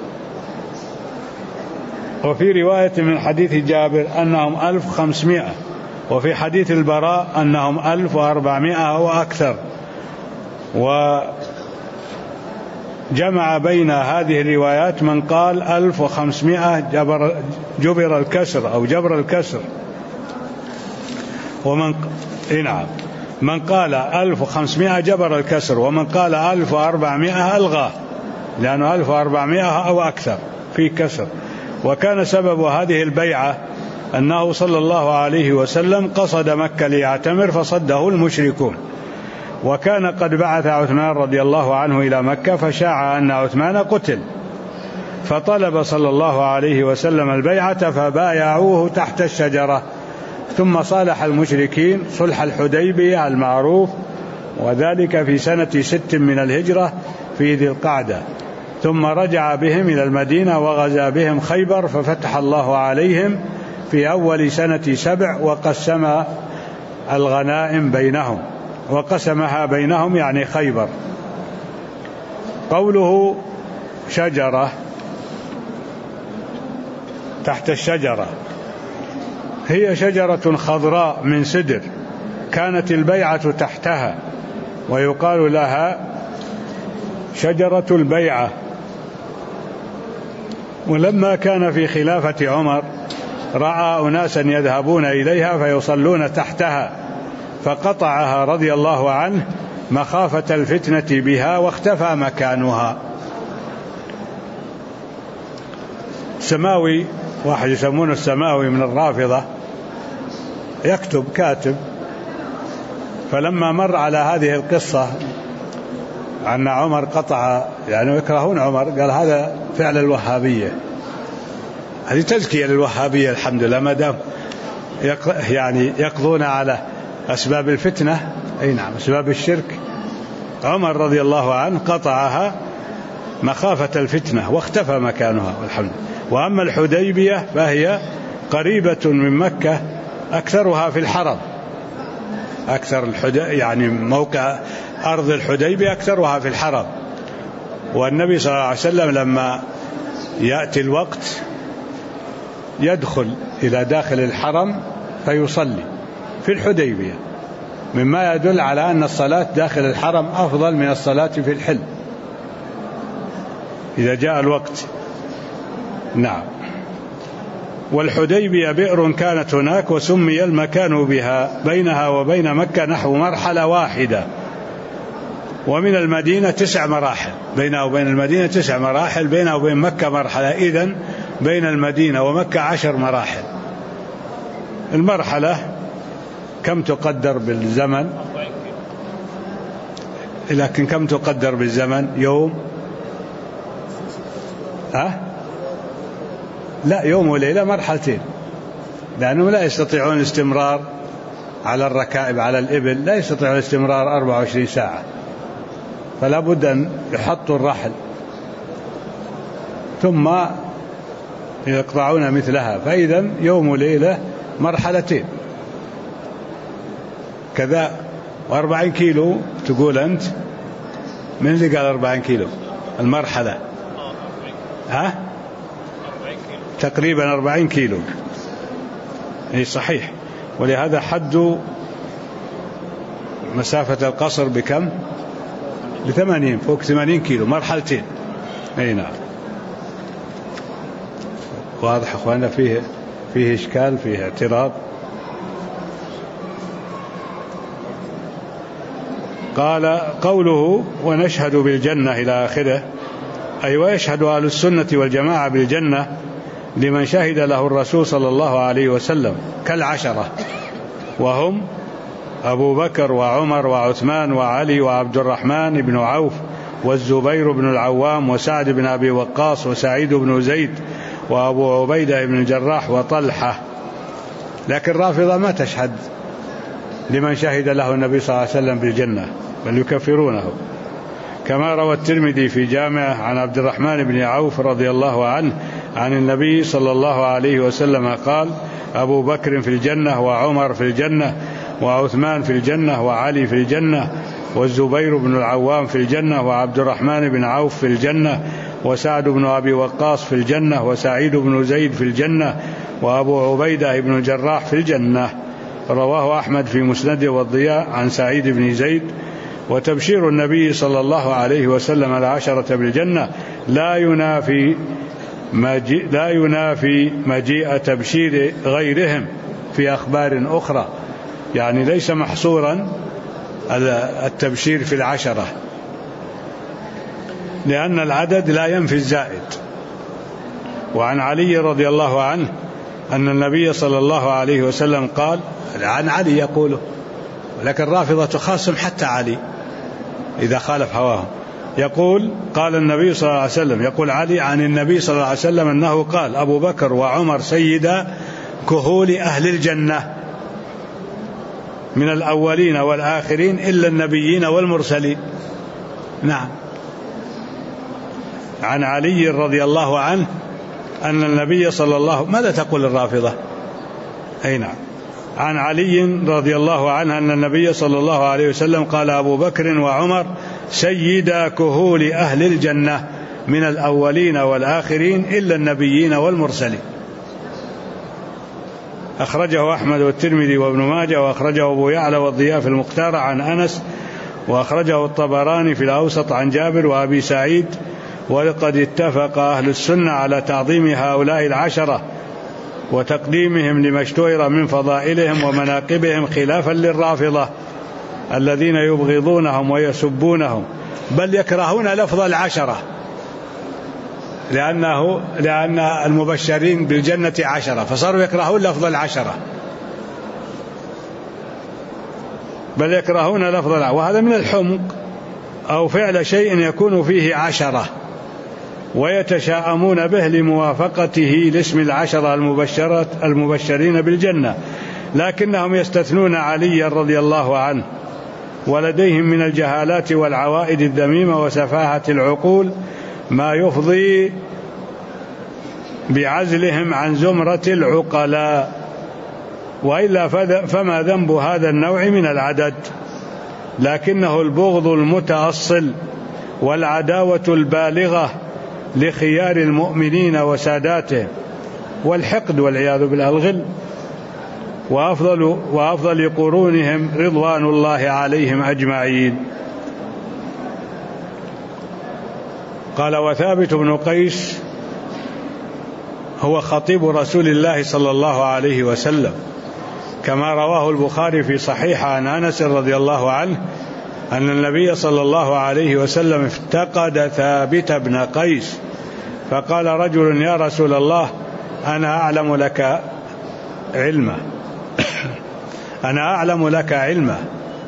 وفي رواية من حديث جابر أنهم 1500، وفي حديث البراء أنهم 1400 أو أكثر. وجمع بين هذه الروايات من قال 1500 جبر الكسر أو جبر الكسر، ومن من قال 1500 جبر الكسر، ومن قال 1400 ألغاه، لأنه 1400 أو أكثر في كسر. وكان سبب هذه البيعة أنه صلى الله عليه وسلم قصد مكة ليعتمر فصده المشركون، وكان قد بعث عثمان رضي الله عنه إلى مكة فشاع أن عثمان قتل، فطلب صلى الله عليه وسلم البيعة فبايعوه تحت الشجرة. ثم صالح المشركين صلح الحديبية المعروف، وذلك في سنة 6 من الهجرة في ذي القعدة. ثم رجع بهم إلى المدينة وغزا بهم خيبر ففتح الله عليهم في أول سنة 7، وقسم الغنائم بينهم، وقسمها بينهم يعني خيبر. قوله شجرة تحت الشجرة، هي شجرة خضراء من سدر كانت البيعة تحتها، ويقال لها شجرة البيعة. ولما كان في خلافة عمر رأى أناسا يذهبون إليها فيصلون تحتها فقطعها رضي الله عنه مخافة الفتنة بها واختفى مكانها. سماوي، واحد يسمونه السماوي من الرافضة، يكتب كاتب، فلما مر على هذه القصة أن عمر قطع، يعني يكرهون عمر، قال هذا فعل الوهابية، هذه تزكية للوهابية الحمد لله، ما دام يعني يقضون على أسباب الفتنة، أي نعم أسباب الشرك. عمر رضي الله عنه قطعها مخافة الفتنة واختفى مكانها والحمد لله. وأما الحديبية فهي قريبة من مكة، أكثرها في الحرم، يعني موقع أرض الحديبية أكثرها في الحرم. والنبي صلى الله عليه وسلم لما يأتي الوقت يدخل إلى داخل الحرم فيصلي في الحديبية، مما يدل على أن الصلاة داخل الحرم أفضل من الصلاة في الحل إذا جاء الوقت. نعم. والحديبية بئر كانت هناك وسمي المكان بها، بينها وبين مكة نحو مرحلة واحدة، ومن المدينة 9 مراحل، بينها وبين المدينة 9 مراحل، بينها وبين مكة مرحلة، إذن بين المدينة ومكة 10 مراحل. المرحلة كم تقدر بالزمن؟ لكن كم تقدر بالزمن؟ يوم؟ لا، يوم وليلة، مرحلتين، لأنهم لا يستطيعون الاستمرار على الركائب على الإبل، لا يستطيعون الاستمرار 24 ساعة، فلا بد أن يحطوا الرحل ثم يقطعون مثلها، فإذا يوم وليلة مرحلتين كذا. 40 كيلو تقول أنت؟ من اللي قال 40 كيلو المرحلة؟ تقريبا 40 كيلو، أي صحيح. ولهذا حد مسافة القصر بكم؟ ب80، فوق 80 كيلو، مرحلتين. أي نعم. واضح أخوانا؟ فيه إشكال، فيه اعتراض. قال قوله ونشهد بالجنة إلى آخره، أي ويشهد أهل السنة والجماعة بالجنة لمن شهد له الرسول صلى الله عليه وسلم كالعشرة، وهم أبو بكر وعمر وعثمان وعلي وعبد الرحمن بن عوف والزبير بن العوام وسعد بن أبي وقاص وسعيد بن زيد وأبو عبيدة بن الجراح وطلحة. لكن الرافضة ما تشهد لمن شهد له النبي صلى الله عليه وسلم بالجنة، بل يكفرونه، كما روى الترمذي في جامعه عن عبد الرحمن بن عوف رضي الله عنه عن النبي صلى الله عليه وسلم قال: أبو بكر في الجنة، وعمر في الجنة، وعثمان في الجنة، وعلي في الجنة، والزبير بن العوام في الجنة، وعبد الرحمن بن عوف في الجنة، وسعد بن أبي وقاص في الجنة، وسعيد بن زيد في الجنة، وأبو عبيدة بن الجراح في الجنة. رواه أحمد في مسنده والضياء عن سعيد بن زيد. وتبشير النبي صلى الله عليه وسلم العشرة بالجنة لا ينافي مجيء تبشير غيرهم في أخبار أخرى، يعني ليس محصورا التبشير في العشرة، لأن العدد لا ينفي الزائد. وعن علي رضي الله عنه أن النبي صلى الله عليه وسلم قال، عن علي يقوله، لكن الرافضة تخاصم حتى علي إذا خالف هواهم، يقول: قال النبي صلى الله عليه وسلم، يقول علي عن النبي صلى الله عليه وسلم أنه قال: أبو بكر وعمر سيدا كهول أهل الجنة من الأولين والآخرين إلا النبيين والمرسلين. نعم. عن علي رضي الله عنه أن النبي صلى الله، ماذا تقول الرافضة؟ أي نعم. عن علي رضي الله عنه أن النبي صلى الله عليه وسلم قال: أبو بكر وعمر سيدا كهول أهل الجنة من الأولين والآخرين إلا النبيين والمرسلين. أخرجه أحمد والترمذي وابن ماجه، وأخرجه أبو يعلى والضياء في المختار عن أنس، وأخرجه الطبراني في الأوسط عن جابر وأبي سعيد. ولقد اتفق أهل السنة على تعظيم هؤلاء العشرة وتقديمهم لما اشتهر من فضائلهم ومناقبهم، خلافا للرافضة الذين يبغضونهم ويسبونهم، بل يكرهون لفظ العشرة، لأن المبشرين بالجنة 10، فصاروا يكرهون لفظ العشرة، بل يكرهون لفظ العشرة. وهذا من الحمق، أو فعل شيء يكون فيه 10 ويتشاءمون به لموافقته لاسم العشرة المبشرين بالجنة، لكنهم يستثنون عليا رضي الله عنه، ولديهم من الجهالات والعوائد الذميمة وسفاهة العقول ما يفضي بعزلهم عن زمرة العقلاء، وإلا فما ذنب هذا النوع من العدد؟ لكنه البغض المتأصل والعداوة البالغة لخيار المؤمنين وساداتهم، والحقد والعياذ بالله، الغل. وأفضل قرونهم رضوان الله عليهم أجمعين. قال: وثابت بن قيس هو خطيب رسول الله صلى الله عليه وسلم، كما رواه البخاري في صحيح عن أنس رضي الله عنه أن النبي صلى الله عليه وسلم افتقد ثابت بن قيس، فقال رجل: يا رسول الله، أنا أعلم لك علما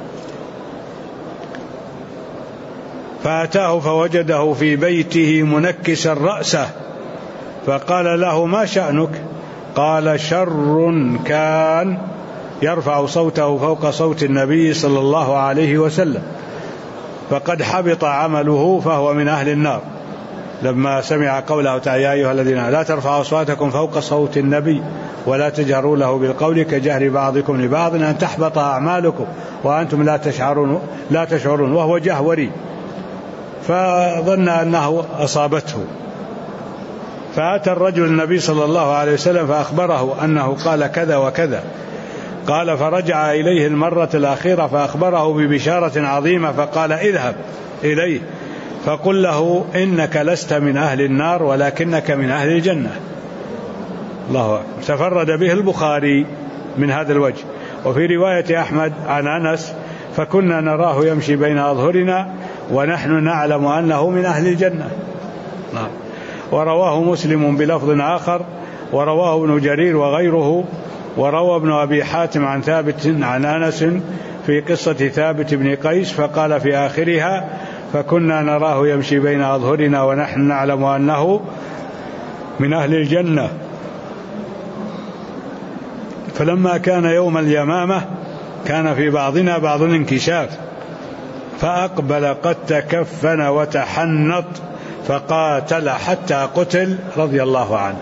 فأتاه فوجده في بيته منكسا رأسه، فقال له: ما شأنك؟ قال: شر كان يرفع صوته فوق صوت النبي صلى الله عليه وسلم، فقد حبط عمله فهو من أهل النار. لما سمع قوله تعالى: يا أيها الذين لا ترفعوا أصواتكم فوق صوت النبي ولا تجهروا له بالقول كجهر بعضكم لبعض أن تحبط أعمالكم وأنتم لا تشعرون، وهو جهوري، فظن أنه أصابته، فأتى الرجل النبي صلى الله عليه وسلم فأخبره أنه قال كذا وكذا. قال: فرجع إليه المرة الأخيرة فأخبره ببشارة عظيمة، فقال: اذهب إليه فقل له إنك لست من أهل النار ولكنك من أهل الجنة. الله أكبر. تفرد به البخاري من هذا الوجه. وفي رواية أحمد عن أنس: فكنا نراه يمشي بين أظهرنا ونحن نعلم أنه من أهل الجنة. ورواه مسلم بلفظ آخر، ورواه ابن جرير وغيره، وروى ابن أبي حاتم عن ثابت عن أنس في قصة ثابت بن قيس، فقال في آخرها: فكنا نراه يمشي بين أظهرنا ونحن نعلم أنه من أهل الجنة. فلما كان يوم اليمامة كان في بعضنا بعض الانكشاف، فأقبل قد تكفن وتحنط فقاتل حتى قتل رضي الله عنه.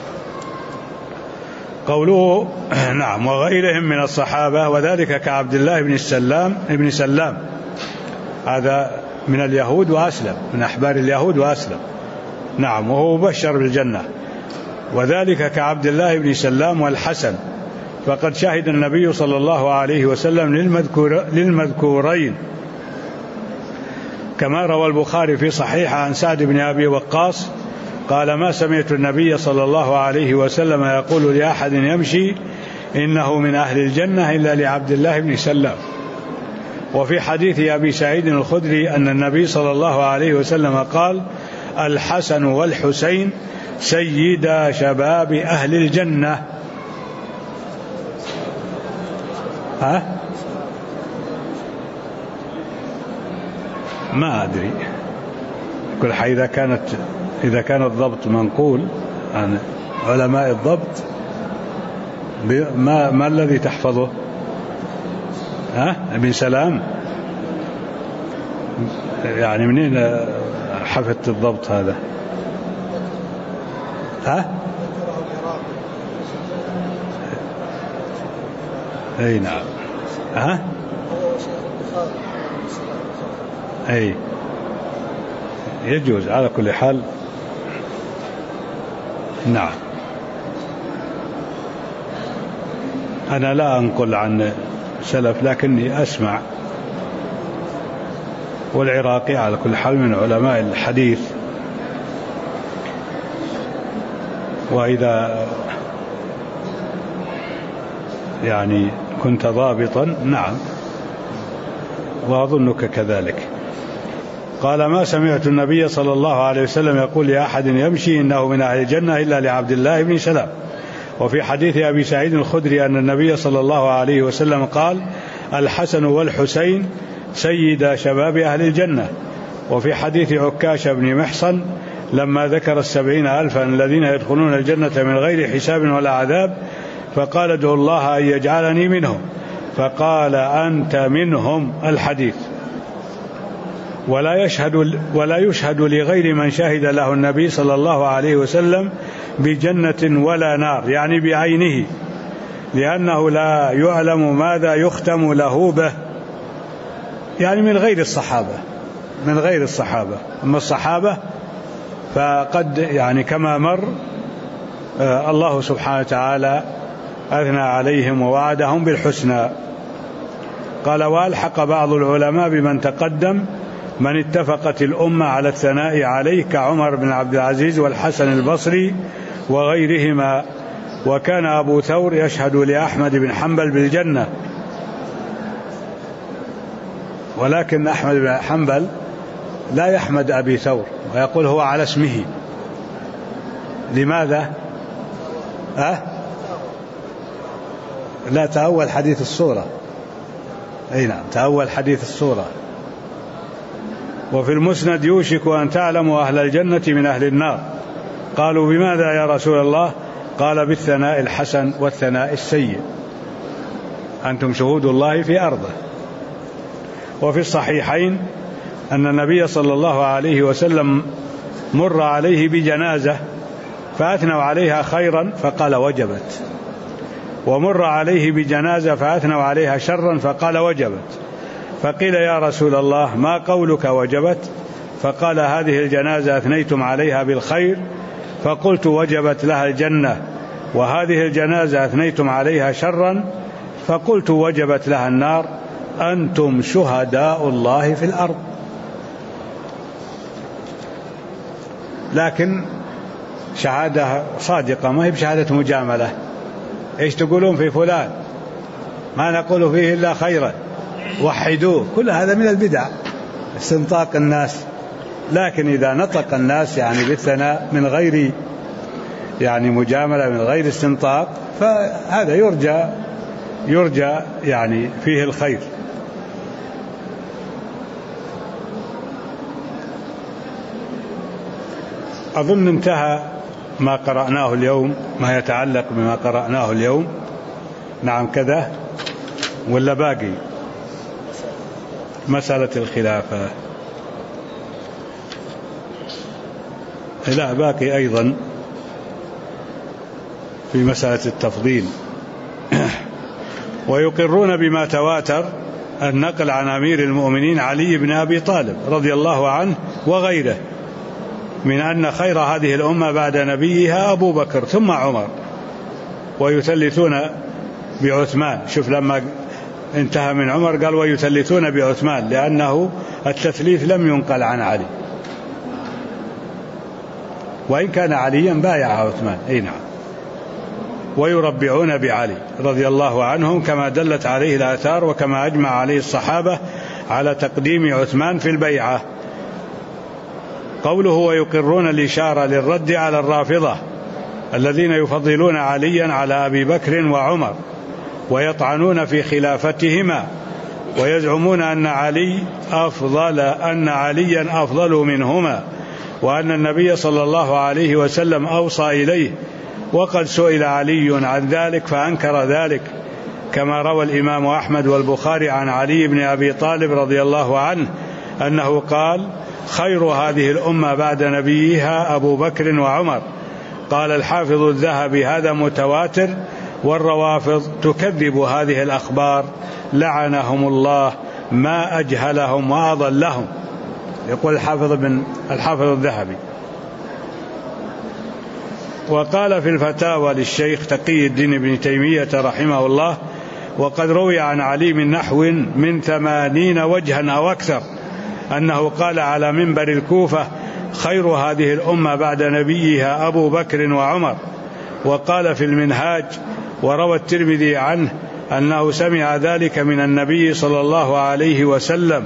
قوله نعم وغيرهم من الصحابة، وذلك كعبد الله بن سلام هذا من اليهود وأسلم، من أحبار اليهود وأسلم، نعم، وهو مبشر بالجنة. وذلك كعبد الله بن سلام والحسن، فقد شهد النبي صلى الله عليه وسلم للمذكورين، كما روى البخاري في صحيح عن سعد بن أبي وقاص قال: ما سمعت النبي صلى الله عليه وسلم يقول لأحد يمشي إنه من أهل الجنة إلا لعبد الله بن سلام. وفي حديث أبي سعيد الخدري أن النبي صلى الله عليه وسلم قال: الحسن والحسين سيدا شباب أهل الجنة. ما أدري كل حي إذا كان الضبط منقول عن علماء الضبط، ما الذي تحفظه؟ ابن سلام، يعني منين حفظت الضبط هذا؟ اي نعم. اي يجوز على كل حال. نعم. أنا لا أنقل عن سلف لكني أسمع، والعراقي على كل حال من علماء الحديث، وإذا يعني كنت ضابطا نعم، وأظنك كذلك. قال: ما سمعت النبي صلى الله عليه وسلم يقول لأحد يمشي إنه من أهل الجنة إلا لعبد الله بن سلام. وفي حديث أبي سعيد الخدري أن النبي صلى الله عليه وسلم قال: الحسن والحسين سيدا شباب أهل الجنة. وفي حديث عكاشة بن محصن لما ذكر 70,000 الذين يدخلون الجنة من غير حساب ولا عذاب، فقال: ادعوا الله أن يجعلني منهم، فقال: أنت منهم. الحديث. ولا يشهد لغير من شهد له النبي صلى الله عليه وسلم بجنة ولا نار، يعني بعينه، لأنه لا يعلم ماذا يختم له به، يعني من غير الصحابة. أما الصحابة فقد يعني كما مر الله سبحانه وتعالى أثنى عليهم ووعدهم بالحسنى. قال: وألحق بعض العلماء بمن تقدم من اتفقت الأمة على الثناء عليه كعمر بن عبد العزيز والحسن البصري وغيرهما. وكان أبو ثور يشهد لأحمد بن حنبل بالجنة، ولكن أحمد بن حنبل لا يحمد أبي ثور ويقول هو على اسمه. لماذا؟ لا تأول حديث الصورة. أي نعم، تأول حديث الصورة. وفي المسند: يوشك أن تعلموا أهل الجنة من أهل النار. قالوا: بماذا يا رسول الله؟ قال: بالثناء الحسن والثناء السيء، أنتم شهود الله في أرضه. وفي الصحيحين أن النبي صلى الله عليه وسلم مر عليه بجنازة فأثنوا عليها خيرا فقال: وجبت. ومر عليه بجنازة فأثنوا عليها شرا فقال: وجبت. فقيل: يا رسول الله ما قولك وجبت؟ فقال: هذه الجنازة أثنيتم عليها بالخير فقلت وجبت لها الجنة، وهذه الجنازة أثنيتم عليها شرا فقلت وجبت لها النار. أنتم شهداء الله في الأرض. لكن شهادة صادقة، ما هي بشهادة مجاملة. إيش تقولون في فلان؟ ما نقول فيه إلا خيرا، وحدوه. كل هذا من البدع، استنطاق الناس. لكن إذا نطق الناس يعني بالثناء من غير يعني مجاملة، من غير استنطاق، فهذا يرجى يعني فيه الخير. أظن انتهى ما قرأناه اليوم، ما يتعلق بما قرأناه اليوم. نعم كذا ولا باقي مسألة الخلافة؟ لا باقي أيضا في مسألة التفضيل. ويقرون بما تواتر النقل عن أمير المؤمنين علي بن أبي طالب رضي الله عنه وغيره من أن خير هذه الأمة بعد نبيها أبو بكر ثم عمر، ويثلثون بعثمان. شوف لما انتهى من عمر قال ويثلثون بعثمان، لأنه التثليث لم ينقل عن علي، وإن كان عليا بايع عثمان. أي نعم. ويربعون بعلي رضي الله عنهم كما دلت عليه الآثار وكما أجمع عليه الصحابة على تقديم عثمان في البيعة. قوله ويقرون الإشارة للرد على الرافضة الذين يفضلون عليا على أبي بكر وعمر ويطعنون في خلافتهما ويزعمون أن عليا أفضل منهما، وأن النبي صلى الله عليه وسلم أوصى إليه، وقد سئل علي عن ذلك فأنكر ذلك، كما روى الإمام أحمد والبخاري عن علي بن أبي طالب رضي الله عنه أنه قال خير هذه الأمة بعد نبيها أبو بكر وعمر. قال الحافظ الذهبي هذا متواتر، والروافض تكذب هذه الأخبار لعنهم الله ما أجهلهم وأضلهم. يقول الحافظ الذهبي. وقال في الفتاوى للشيخ تقي الدين ابن تيمية رحمه الله وقد روي عن علي من نحو من 80 وجها أو أكثر أنه قال على منبر الكوفة خير هذه الأمة بعد نبيها أبو بكر وعمر. وقال في المنهاج وروى الترمذي عنه أنه سمع ذلك من النبي صلى الله عليه وسلم،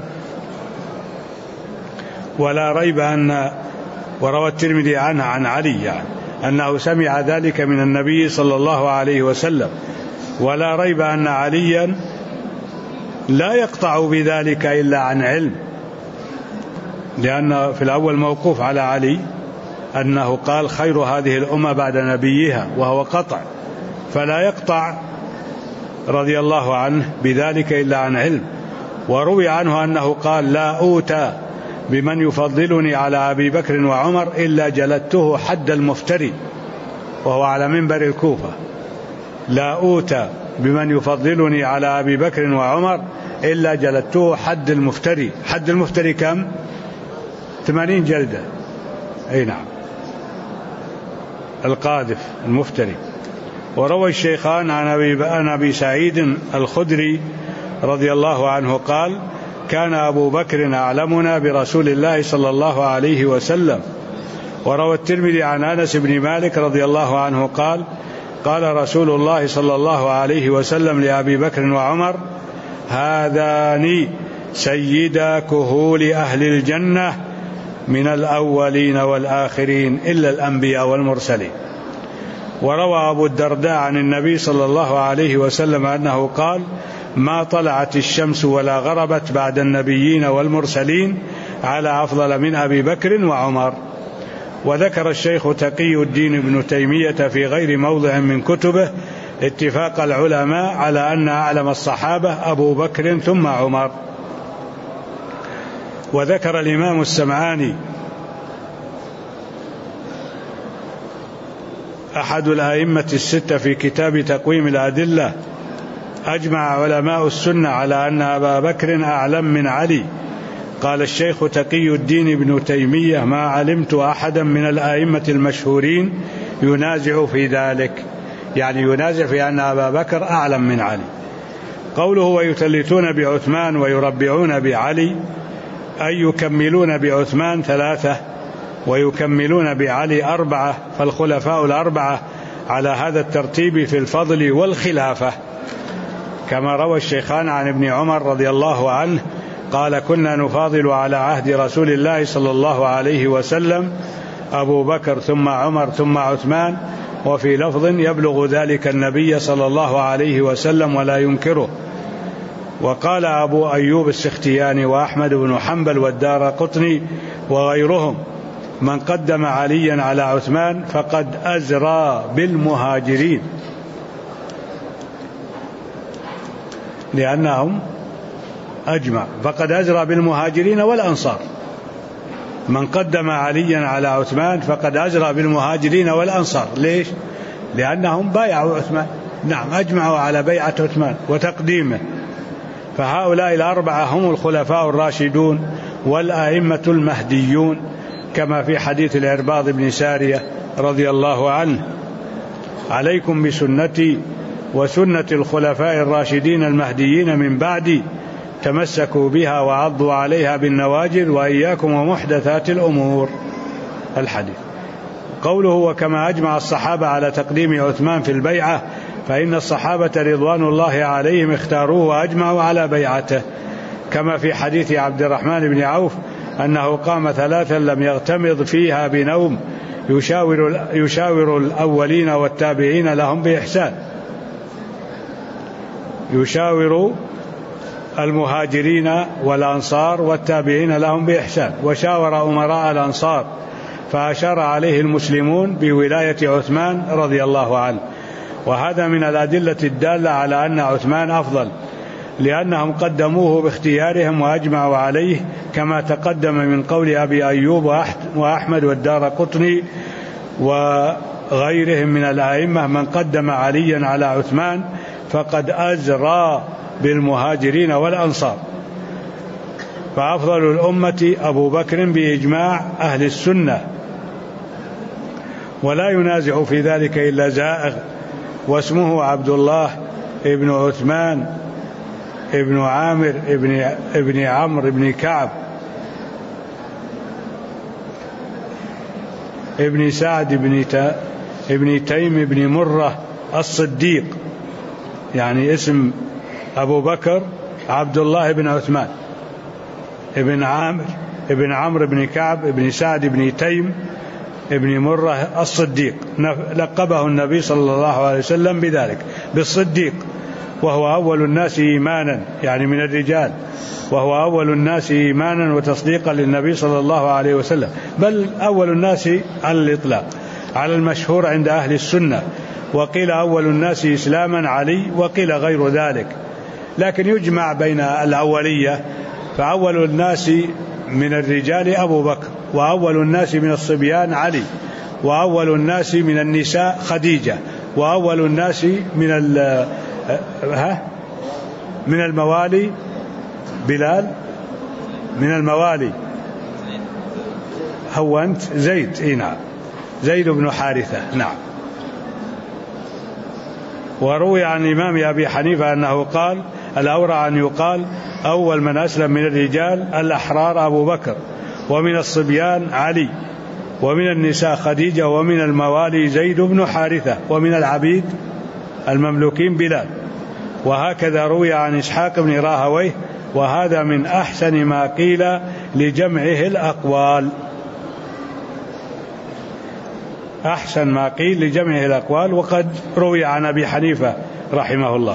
ولا ريب أن وروى الترمذي عنه عن علي يعني أنه سمع ذلك من النبي صلى الله عليه وسلم، ولا ريب أن عليا لا يقطع بذلك إلا عن علم، لأن في الأول موقوف على علي أنه قال خير هذه الأمة بعد نبيها وهو قطع، فلا يقطع رضي الله عنه بذلك إلا عن علم. وروي عنه أنه قال لا أوتى بمن يفضلني على أبي بكر وعمر إلا جلدته حد المفتري، وهو على منبر الكوفة. لا أوتى بمن يفضلني على أبي بكر وعمر إلا جلدته حد المفتري. حد المفتري كم؟ 80 جلدة. أي نعم، القاذف المفتري. وروى الشيخان عن أبي سعيد الخدري رضي الله عنه قال كان أبو بكر أعلمنا برسول الله صلى الله عليه وسلم. وروى الترمذي عن أنس بن مالك رضي الله عنه قال قال رسول الله صلى الله عليه وسلم لأبي بكر وعمر هذان سيدا كهول أهل الجنة من الأولين والآخرين إلا الأنبياء والمرسلين. وروى أبو الدرداء عن النبي صلى الله عليه وسلم أنه قال ما طلعت الشمس ولا غربت بعد النبيين والمرسلين على أفضل من أبي بكر وعمر. وذكر الشيخ تقي الدين ابن تيمية في غير موضع من كتبه اتفاق العلماء على أن أعلم الصحابة أبو بكر ثم عمر. وذكر الإمام السمعاني أحد الأئمة الستة في كتاب تقويم الأدلة أجمع علماء السنة على أن أبا بكر أعلم من علي. قال الشيخ تقي الدين ابن تيمية ما علمت أحدا من الأئمة المشهورين ينازع في ذلك، يعني ينازع في أن أبا بكر أعلم من علي. قوله ويثلثون بعثمان ويربعون بعلي أي يكملون بعثمان 3 ويكملون بعلي 4، فالخلفاء الأربعة على هذا الترتيب في الفضل والخلافة، كما روى الشيخان عن ابن عمر رضي الله عنه قال كنا نفاضل على عهد رسول الله صلى الله عليه وسلم أبو بكر ثم عمر ثم عثمان، وفي لفظ يبلغ ذلك النبي صلى الله عليه وسلم ولا ينكره. وقال أبو أيوب السختياني وأحمد بن حنبل والدارقطني وغيرهم من قدم عليا على عثمان فقد أزرى بالمهاجرين، لأنهم أجمع، فقد أزرى بالمهاجرين والأنصار. من قدم عليا على عثمان فقد أزرى بالمهاجرين والأنصار. ليش؟ لأنهم بايعوا عثمان، نعم، أجمعوا على بيعة عثمان وتقديمه. فهؤلاء الأربعة هم الخلفاء الراشدون والأئمة المهديون، كما في حديث العرباض بن سارية رضي الله عنه: عليكم بسنتي وسنة الخلفاء الراشدين المهديين من بعدي، تمسكوا بها وعضوا عليها بالنواجذ، وإياكم ومحدثات الأمور. الحديث. قوله: وكما أجمع الصحابة على تقديم عثمان في البيعة، فإن الصحابة رضوان الله عليهم اختاروه وأجمعوا على بيعته، كما في حديث عبد الرحمن بن عوف أنه قام 3 لم يغتمض فيها بنوم يشاور الأولين والتابعين لهم بإحسان، يشاور المهاجرين والأنصار والتابعين لهم بإحسان، وشاور أمراء الأنصار، فأشار عليه المسلمون بولاية عثمان رضي الله عنه. وهذا من الأدلة الدالة على أن عثمان أفضل، لأنهم قدموه باختيارهم وأجمعوا عليه، كما تقدم من قول أبي أيوب وأحمد والدارقطني وغيرهم من الأئمة: من قدم عليا على عثمان فقد أزرى بالمهاجرين والأنصار. فأفضل الأمة أبو بكر بإجماع أهل السنة، ولا ينازع في ذلك إلا زائغ، واسمه عبد الله ابن عثمان ابن عامر ابن عمرو ابن كعب ابن سعد ابن تيم ابن مرة الصديق، يعني اسم أبو بكر عبد الله بن عثمان ابن عامر ابن عمرو ابن كعب ابن سعد ابن تيم ابن مرة الصديق، لقبه النبي صلى الله عليه وسلم بذلك بالصديق، وهو أول الناس إيمانا، يعني من الرجال، وهو أول الناس إيمانا وتصديقا للنبي صلى الله عليه وسلم، بل أول الناس على الإطلاق على المشهور عند أهل السنة. وقيل أول الناس إسلاما علي، وقيل غير ذلك، لكن يجمع بين الأولية، فأول الناس من الرجال أبو بكر، وأول الناس من الصبيان علي، وأول الناس من النساء خديجة، وأول الناس من الموالي بلال، من الموالي هونت زيد، نعم، زيد بن حارثة، نعم. وروي عن الإمام أبي حنيفة أنه قال: الأورع أن يقال أول من أسلم من الرجال الأحرار أبو بكر، ومن الصبيان علي، ومن النساء خديجة، ومن الموالي زيد بن حارثة، ومن العبيد المملوكين بلال. وهكذا روي عن إسحاق بن راهويه، وهذا من أحسن ما قيل لجمعه الأقوال، أحسن ما قيل لجمعه الأقوال. وقد روي عن أبي حنيفة رحمه الله.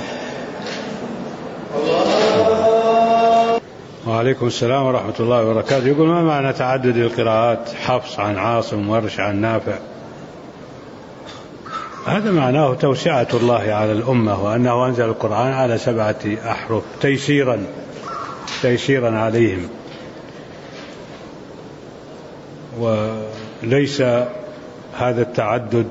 وعليكم السلام ورحمة الله وبركاته. يقول: ما معنى تعدد القراءات؟ حفص عن عاصم، ورش عن نافع. هذا معناه توسعة الله على الأمة، وأنه أنزل القرآن على 7 أحرف تيسيرا عليهم، وليس هذا التعدد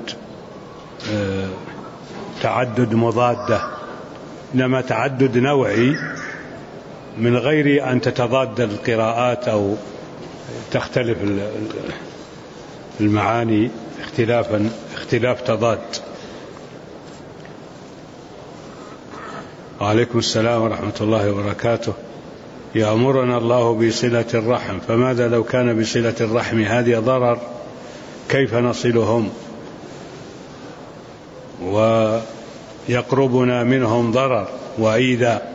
تعدد مضادة، إنما تعدد نوعي من غير أن تتضاد القراءات أو تختلف المعاني اختلاف تضاد. وعليكم السلام ورحمة الله وبركاته. يأمرنا الله بصلة الرحم، فماذا لو كان بصلة الرحم هذه ضرر؟ كيف نصلهم ويقربنا منهم ضرر وإيذاء؟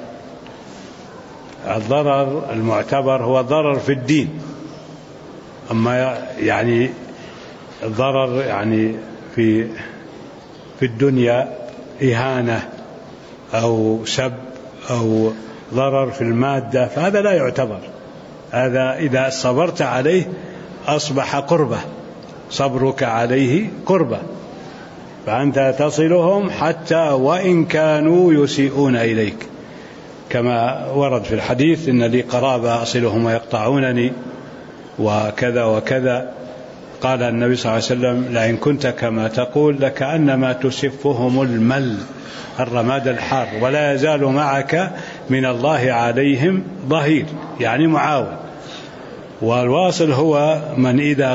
الضرر المعتبر هو ضرر في الدين، أما يعني الضرر يعني في الدنيا إهانة أو سب أو ضرر في المادة، فهذا لا يعتبر. هذا إذا صبرت عليه أصبح قربة، صبرك عليه قربة، فأنت تصلهم حتى وإن كانوا يسيئون إليك، كما ورد في الحديث إن لي قرابة أصلهم ويقطعونني وكذا وكذا. قال النبي صلى الله عليه وسلم: لئن كنت كما تقول لكأنما تسفهم المل، الرماد الحار، ولا يزال معك من الله عليهم ظهير، يعني معاون. والواصل هو من إذا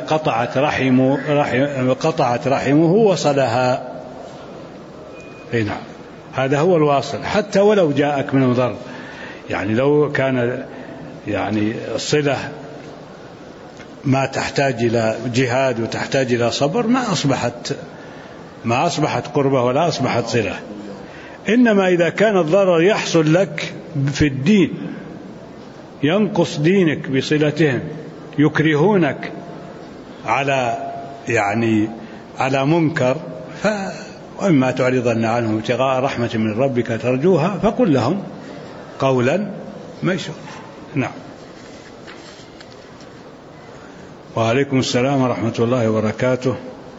قطعت رحمه وصلها. نعم، هذا هو الواصل، حتى ولو جاءك منه ضر. يعني لو كان يعني الصلة ما تحتاج إلى جهاد وتحتاج إلى صبر ما أصبحت قربة ولا أصبحت صلة. إنما إذا كان الضرر يحصل لك في الدين، ينقص دينك بصلتهم، يكرهونك على منكر، وإما تعرضن عنهم ابتغاء رحمة من ربك ترجوها فقل لهم قولا ميسورا. نعم. وعليكم السلام ورحمة الله وبركاته.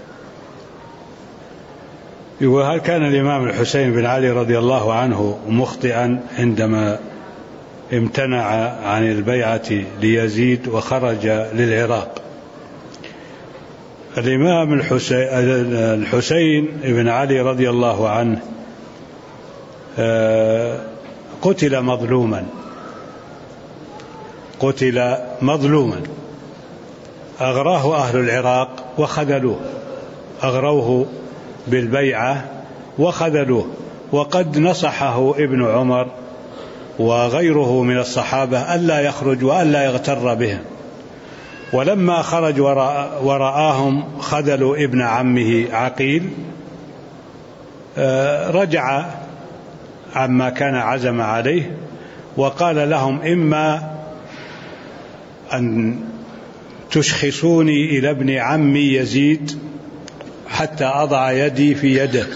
وهل كان الإمام الحسين بن علي رضي الله عنه مخطئا عندما امتنع عن البيعة ليزيد وخرج للعراق؟ الإمام الحسين بن علي رضي الله عنه قتل مظلوما، أغراه أهل العراق وخذلوه، أغروه بالبيعة وخذلوه، وقد نصحه ابن عمر وغيره من الصحابة ألا يخرج وألا يغتر بهم، ولما خرج ورآهم خذلوا ابن عمه عقيل رجع عما كان عزم عليه وقال لهم: إما أن تشخصوني إلى ابن عمي يزيد حتى أضع يدي في يده،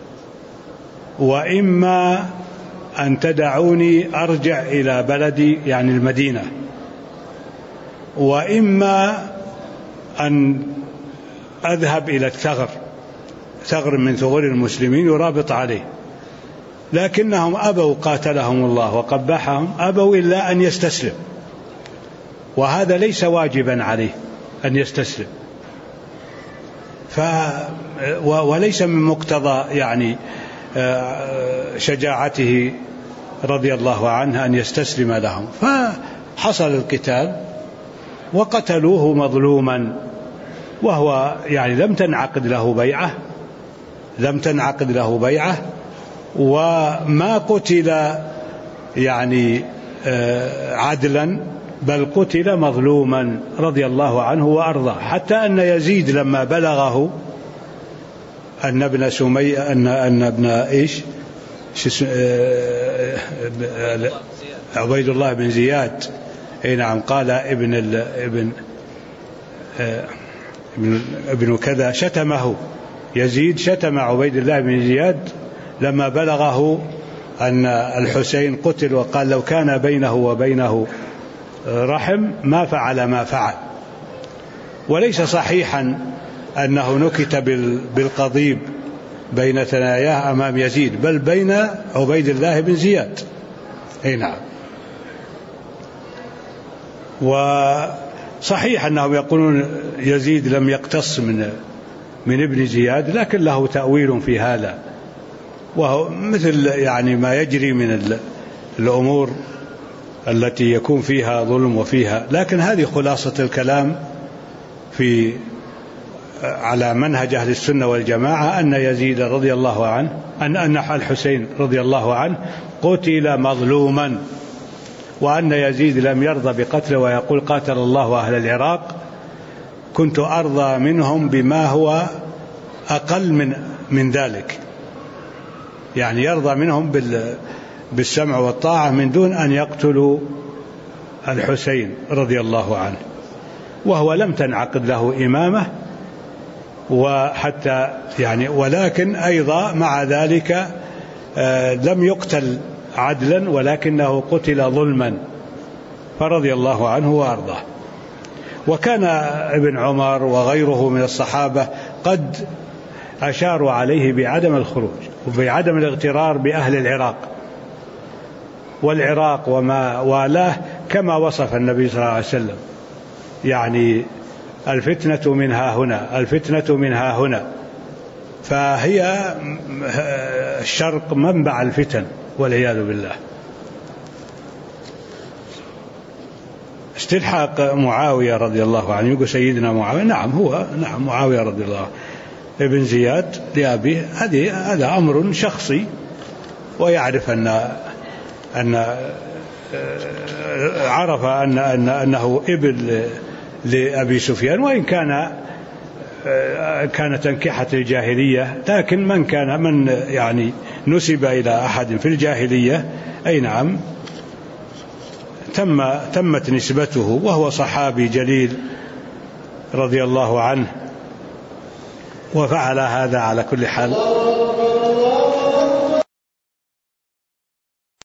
وإما أن تدعوني أرجع إلى بلدي يعني المدينة، وإما أن أذهب إلى ثغر من ثغور المسلمين يرابط عليه. لكنهم أبوا، قاتلهم الله وقبحهم، أبوا إلا أن يستسلم، وهذا ليس واجبا عليه أن يستسلم، وليس من مقتضى شجاعته رضي الله عنه أن يستسلم لهم، فحصل القتال وقتلوه مظلوما، وهو لم تنعقد له بيعة، وما قتل عدلا، بل قتل مظلوما رضي الله عنه وأرضاه. حتى أن يزيد لما بلغه أن ابن عبيد الله بن زياد، نعم، قال ابن كذا، شتمه يزيد، شتم عبيد الله بن زياد لما بلغه أن الحسين قتل، وقال: لو كان بينه وبينه رحم ما فعل ما فعل. وليس صحيحا أنه نكت بالقضيب بين ثناياه أمام يزيد، بل بين عبيد الله بن زياد. نعم. وصحيح أنهم يقولون يزيد لم يقتص من ابن زياد، لكن له تأويل في هذا، وهو مثل ما يجري من الأمور التي يكون فيها ظلم وفيها. لكن هذه خلاصة الكلام على منهج أهل السنة والجماعة، أن يزيد رضي الله عنه، أن الحسين رضي الله عنه قتل مظلوما، وأن يزيد لم يرضى بقتله، ويقول: قاتل الله أهل العراق، كنت أرضى منهم بما هو أقل من ذلك، يرضى منهم بالسمع والطاعة من دون أن يقتلوا الحسين رضي الله عنه، وهو لم تنعقد له إمامة، وحتى ولكن أيضا مع ذلك لم يقتل عدلا، ولكنه قتل ظلما، فرضي الله عنه وأرضاه. وكان ابن عمر وغيره من الصحابة قد أشاروا عليه بعدم الخروج وبعدم الاغترار بأهل العراق والعراق وما والاه كما وصف النبي صلى الله عليه وسلم، يعني الفتنة منها هنا، الفتنة منها هنا، فهي الشرق منبع الفتن والعياذ بالله. استلحاق معاوية رضي الله عنه، يقول سيدنا معاوية، نعم معاوية رضي الله عنه ابن زياد لأبيه، هذا أمر شخصي، ويعرف أن عرف أنه ابن لأبي سفيان، وإن كانت أنكحة الجاهلية، لكن من يعني نسب إلى أحد في الجاهلية أي نعم تمت نسبته، وهو صحابي جليل رضي الله عنه، وفعل هذا على كل حال.